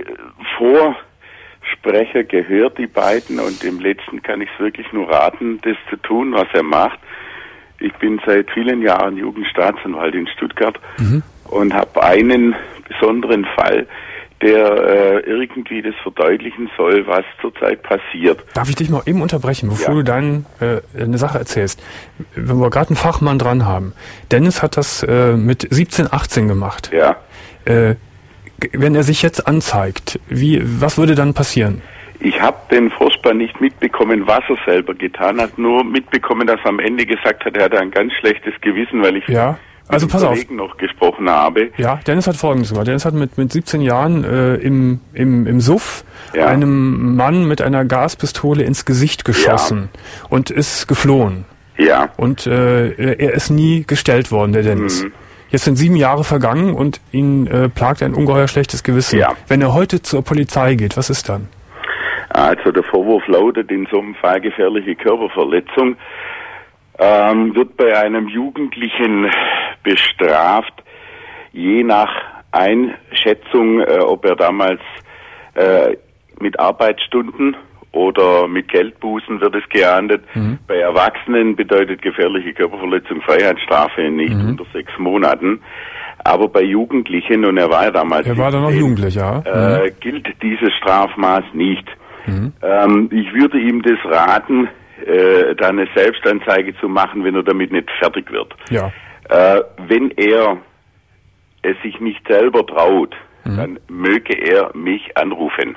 Vorsprecher gehört, die beiden, und dem letzten kann ich es wirklich nur raten, das zu tun, was er macht. Ich bin seit vielen Jahren Jugendstaatsanwalt in Stuttgart mhm. und habe einen besonderen Fall, der äh, irgendwie das verdeutlichen soll, was zurzeit passiert. Darf ich dich mal eben unterbrechen, bevor ja. du dann äh, eine Sache erzählst? Wenn wir gerade einen Fachmann dran haben. Dennis hat das äh, mit siebzehn, achtzehn gemacht. Ja. Äh, wenn er sich jetzt anzeigt, wie, was würde dann passieren? Ich habe den Vorspann nicht mitbekommen, was er selber getan hat, nur mitbekommen, dass er am Ende gesagt hat, er hatte ein ganz schlechtes Gewissen, weil ich ja. also mit pass dem Kollegen auf. noch gesprochen habe. Ja, Dennis hat Folgendes gemacht. Dennis hat mit, mit siebzehn Jahren äh, im, im, im Suff ja. einem Mann mit einer Gaspistole ins Gesicht geschossen ja. und ist geflohen. Ja. Und äh, er ist nie gestellt worden, der Dennis. Mhm. Jetzt sind sieben Jahre vergangen und ihn äh, plagt ein ungeheuer schlechtes Gewissen. Ja. Wenn er heute zur Polizei geht, was ist dann? Also der Vorwurf lautet in so einem Fall gefährliche Körperverletzung. Ähm, wird bei einem Jugendlichen bestraft, je nach Einschätzung, äh, ob er damals äh, mit Arbeitsstunden oder mit Geldbußen wird es geahndet. Mhm. Bei Erwachsenen bedeutet gefährliche Körperverletzung Freiheitsstrafe nicht mhm. unter sechs Monaten. Aber bei Jugendlichen, und er war ja damals... Er war dann noch jugendlich, ja. Äh, mhm. gilt dieses Strafmaß nicht. Mhm. Ähm, ich würde ihm das raten, äh, da eine Selbstanzeige zu machen, wenn er damit nicht fertig wird. Ja. Äh, wenn er es sich nicht selber traut, mhm. dann möge er mich anrufen.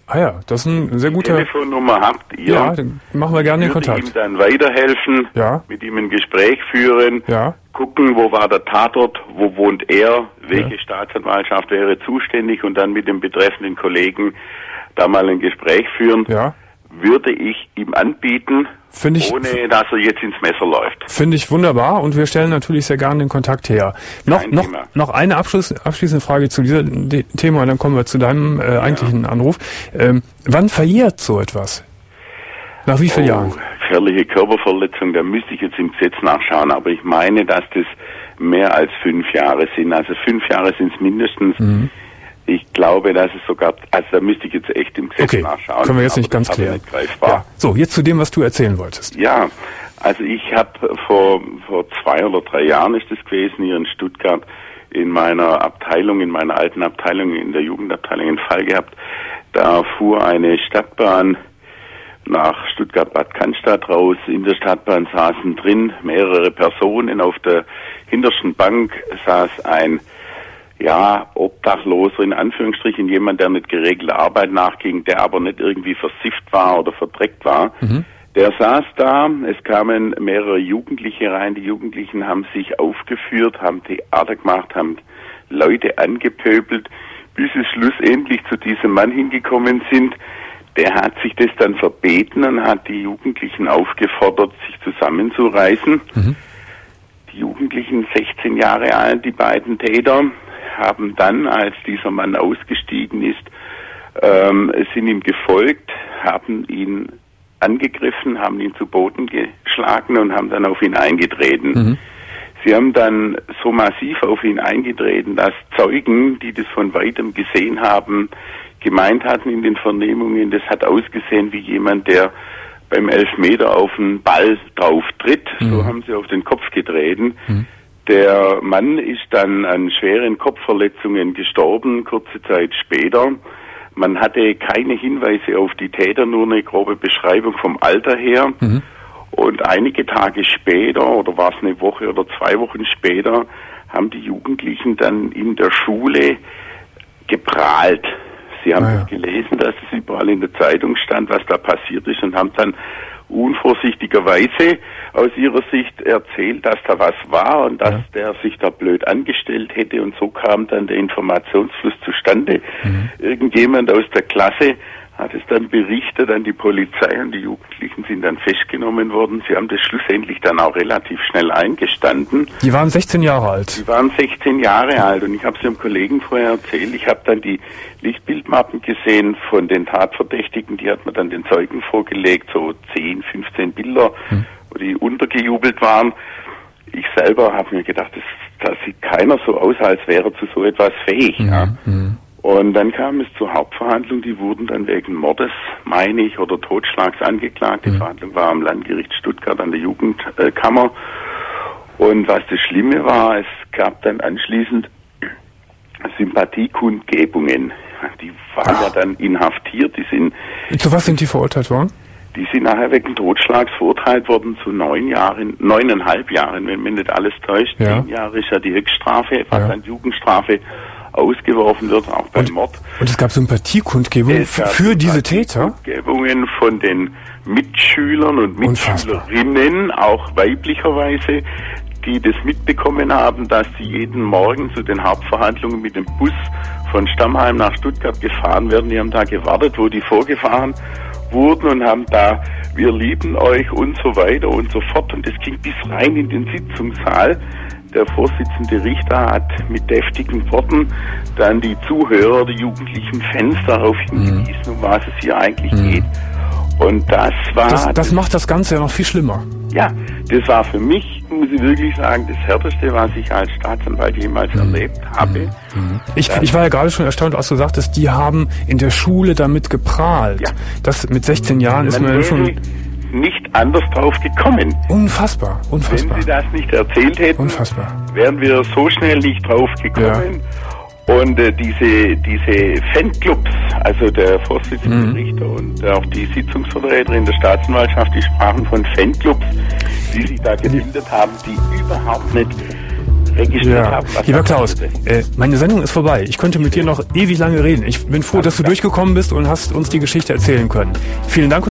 Ah ja, das ist ein sehr guter... Telefonnummer habt ihr. Ja, dann machen wir gerne den Kontakt. Ich würde ihm dann weiterhelfen, ja. mit ihm ein Gespräch führen, ja. gucken, wo war der Tatort, wo wohnt er, welche ja. Staatsanwaltschaft wäre zuständig und dann mit dem betreffenden Kollegen da mal ein Gespräch führen. Ja. Würde ich ihm anbieten, Find ich, ohne dass er jetzt ins Messer läuft. Finde ich wunderbar und wir stellen natürlich sehr gerne den Kontakt her. Noch, noch, noch eine Abschluss, abschließende Frage zu diesem Thema und dann kommen wir zu deinem äh, eigentlichen ja. Anruf. Ähm, wann verjährt so etwas? Nach wie vielen oh, Jahren? Gefährliche Körperverletzung, da müsste ich jetzt im Gesetz nachschauen, aber ich meine, dass das mehr als fünf Jahre sind. Also fünf Jahre sind es mindestens. Mhm. Ich glaube, dass es sogar, also da müsste ich jetzt echt im Gesetz okay. nachschauen. Können wir jetzt nicht ganz klären. Ja. So, jetzt zu dem, was du erzählen wolltest. Ja, also ich habe vor vor zwei oder drei Jahren ist das gewesen, hier in Stuttgart in meiner Abteilung, in meiner alten Abteilung, in der Jugendabteilung einen Fall gehabt. Da fuhr eine Stadtbahn nach Stuttgart-Bad Cannstatt raus. In der Stadtbahn saßen drin mehrere Personen. Auf der hintersten Bank saß ein ja, Obdachloser in Anführungsstrichen, jemand, der nicht geregelte Arbeit nachging, der aber nicht irgendwie versifft war oder verdreckt war. Mhm. Der saß da, es kamen mehrere Jugendliche rein, die Jugendlichen haben sich aufgeführt, haben Theater gemacht, haben Leute angepöbelt, bis es schlussendlich zu diesem Mann hingekommen sind. Der hat sich das dann verbeten und hat die Jugendlichen aufgefordert, sich zusammenzureißen. Mhm. Die Jugendlichen, sechzehn Jahre alt, die beiden Täter, haben dann, als dieser Mann ausgestiegen ist, ähm, sind ihm gefolgt, haben ihn angegriffen, haben ihn zu Boden geschlagen und haben dann auf ihn eingetreten. Mhm. Sie haben dann so massiv auf ihn eingetreten, dass Zeugen, die das von weitem gesehen haben, gemeint hatten in den Vernehmungen, das hat ausgesehen wie jemand, der beim Elfmeter auf den Ball drauf tritt. Mhm. So haben sie auf den Kopf getreten. Mhm. Der Mann ist dann an schweren Kopfverletzungen gestorben, kurze Zeit später. Man hatte keine Hinweise auf die Täter, nur eine grobe Beschreibung vom Alter her. Mhm. Und einige Tage später, oder war es eine Woche oder zwei Wochen später, haben die Jugendlichen dann in der Schule geprahlt. Sie haben ah, ja. gelesen, dass es überall in der Zeitung stand, was da passiert ist, und haben dann unvorsichtigerweise aus ihrer Sicht erzählt, dass da was war und dass ja. der sich da blöd angestellt hätte, und so kam dann der Informationsfluss zustande. Mhm. Irgendjemand aus der Klasse hat es dann berichtet an die Polizei und die Jugendlichen sind dann festgenommen worden. Sie haben das schlussendlich dann auch relativ schnell eingestanden. Die waren sechzehn Jahre alt. Sie waren sechzehn Jahre alt und ich habe es einem Kollegen vorher erzählt. Ich habe dann die Lichtbildmappen gesehen von den Tatverdächtigen. Die hat man dann den Zeugen vorgelegt, so zehn, fünfzehn Bilder, hm. wo die untergejubelt waren. Ich selber habe mir gedacht, das, das sieht keiner so aus, als wäre zu so etwas fähig. Hm. Ja. Hm. Und dann kam es zur Hauptverhandlung, die wurden dann wegen Mordes, meine ich, oder Totschlags angeklagt. Die mhm. Verhandlung war am Landgericht Stuttgart an der Jugendkammer. Und was das Schlimme war, es gab dann anschließend Sympathiekundgebungen. Die waren Ach. ja dann inhaftiert. Die sind. Zu was sind die verurteilt worden? Die sind nachher wegen Totschlags verurteilt worden zu neun Jahren, neuneinhalb Jahren, wenn mich nicht alles täuscht. Ja. Zehn Jahre ist ja die Höchststrafe, fast ja. an Jugendstrafe ausgeworfen wird, auch beim und, Mord. Und es gab Sympathiekundgebungen für diese Täter? Sympathiekundgebungen von den Mitschülern und Mitschülerinnen, auch weiblicherweise, die das mitbekommen haben, dass sie jeden Morgen zu den Hauptverhandlungen mit dem Bus von Stammheim nach Stuttgart gefahren werden. Die haben da gewartet, wo die vorgefahren wurden und haben da "Wir lieben euch" und so weiter und so fort. Und das ging bis rein in den Sitzungssaal. Der Vorsitzende Richter hat mit deftigen Worten dann die Zuhörer, die jugendlichen Fans darauf hingewiesen, mhm. um was es hier eigentlich mhm. geht. Und das war... Das, das macht das Ganze ja noch viel schlimmer. Ja, das war für mich, muss ich wirklich sagen, das Härteste, was ich als Staatsanwalt jemals mhm. erlebt habe. Mhm. Ich, ich war ja gerade schon erstaunt, als du sagtest, die haben in der Schule damit geprahlt. Ja. Das mit sechzehn Jahren ist man ja schon... nicht anders drauf gekommen. Unfassbar, unfassbar. Wenn sie das nicht erzählt hätten, unfassbar. wären wir so schnell nicht drauf gekommen. Ja. Und äh, diese diese Fanclubs, also der Vorsitzende mhm. Richter und auch die Sitzungsvertreterin der Staatsanwaltschaft, die sprachen von Fanclubs, die sich da gebildet haben, die überhaupt nicht registriert ja. habe. Lieber Klaus, äh, meine Sendung ist vorbei. Ich könnte mit dir noch ewig lange reden. Ich bin froh, dass du durchgekommen bist und hast uns die Geschichte erzählen können. Vielen Dank.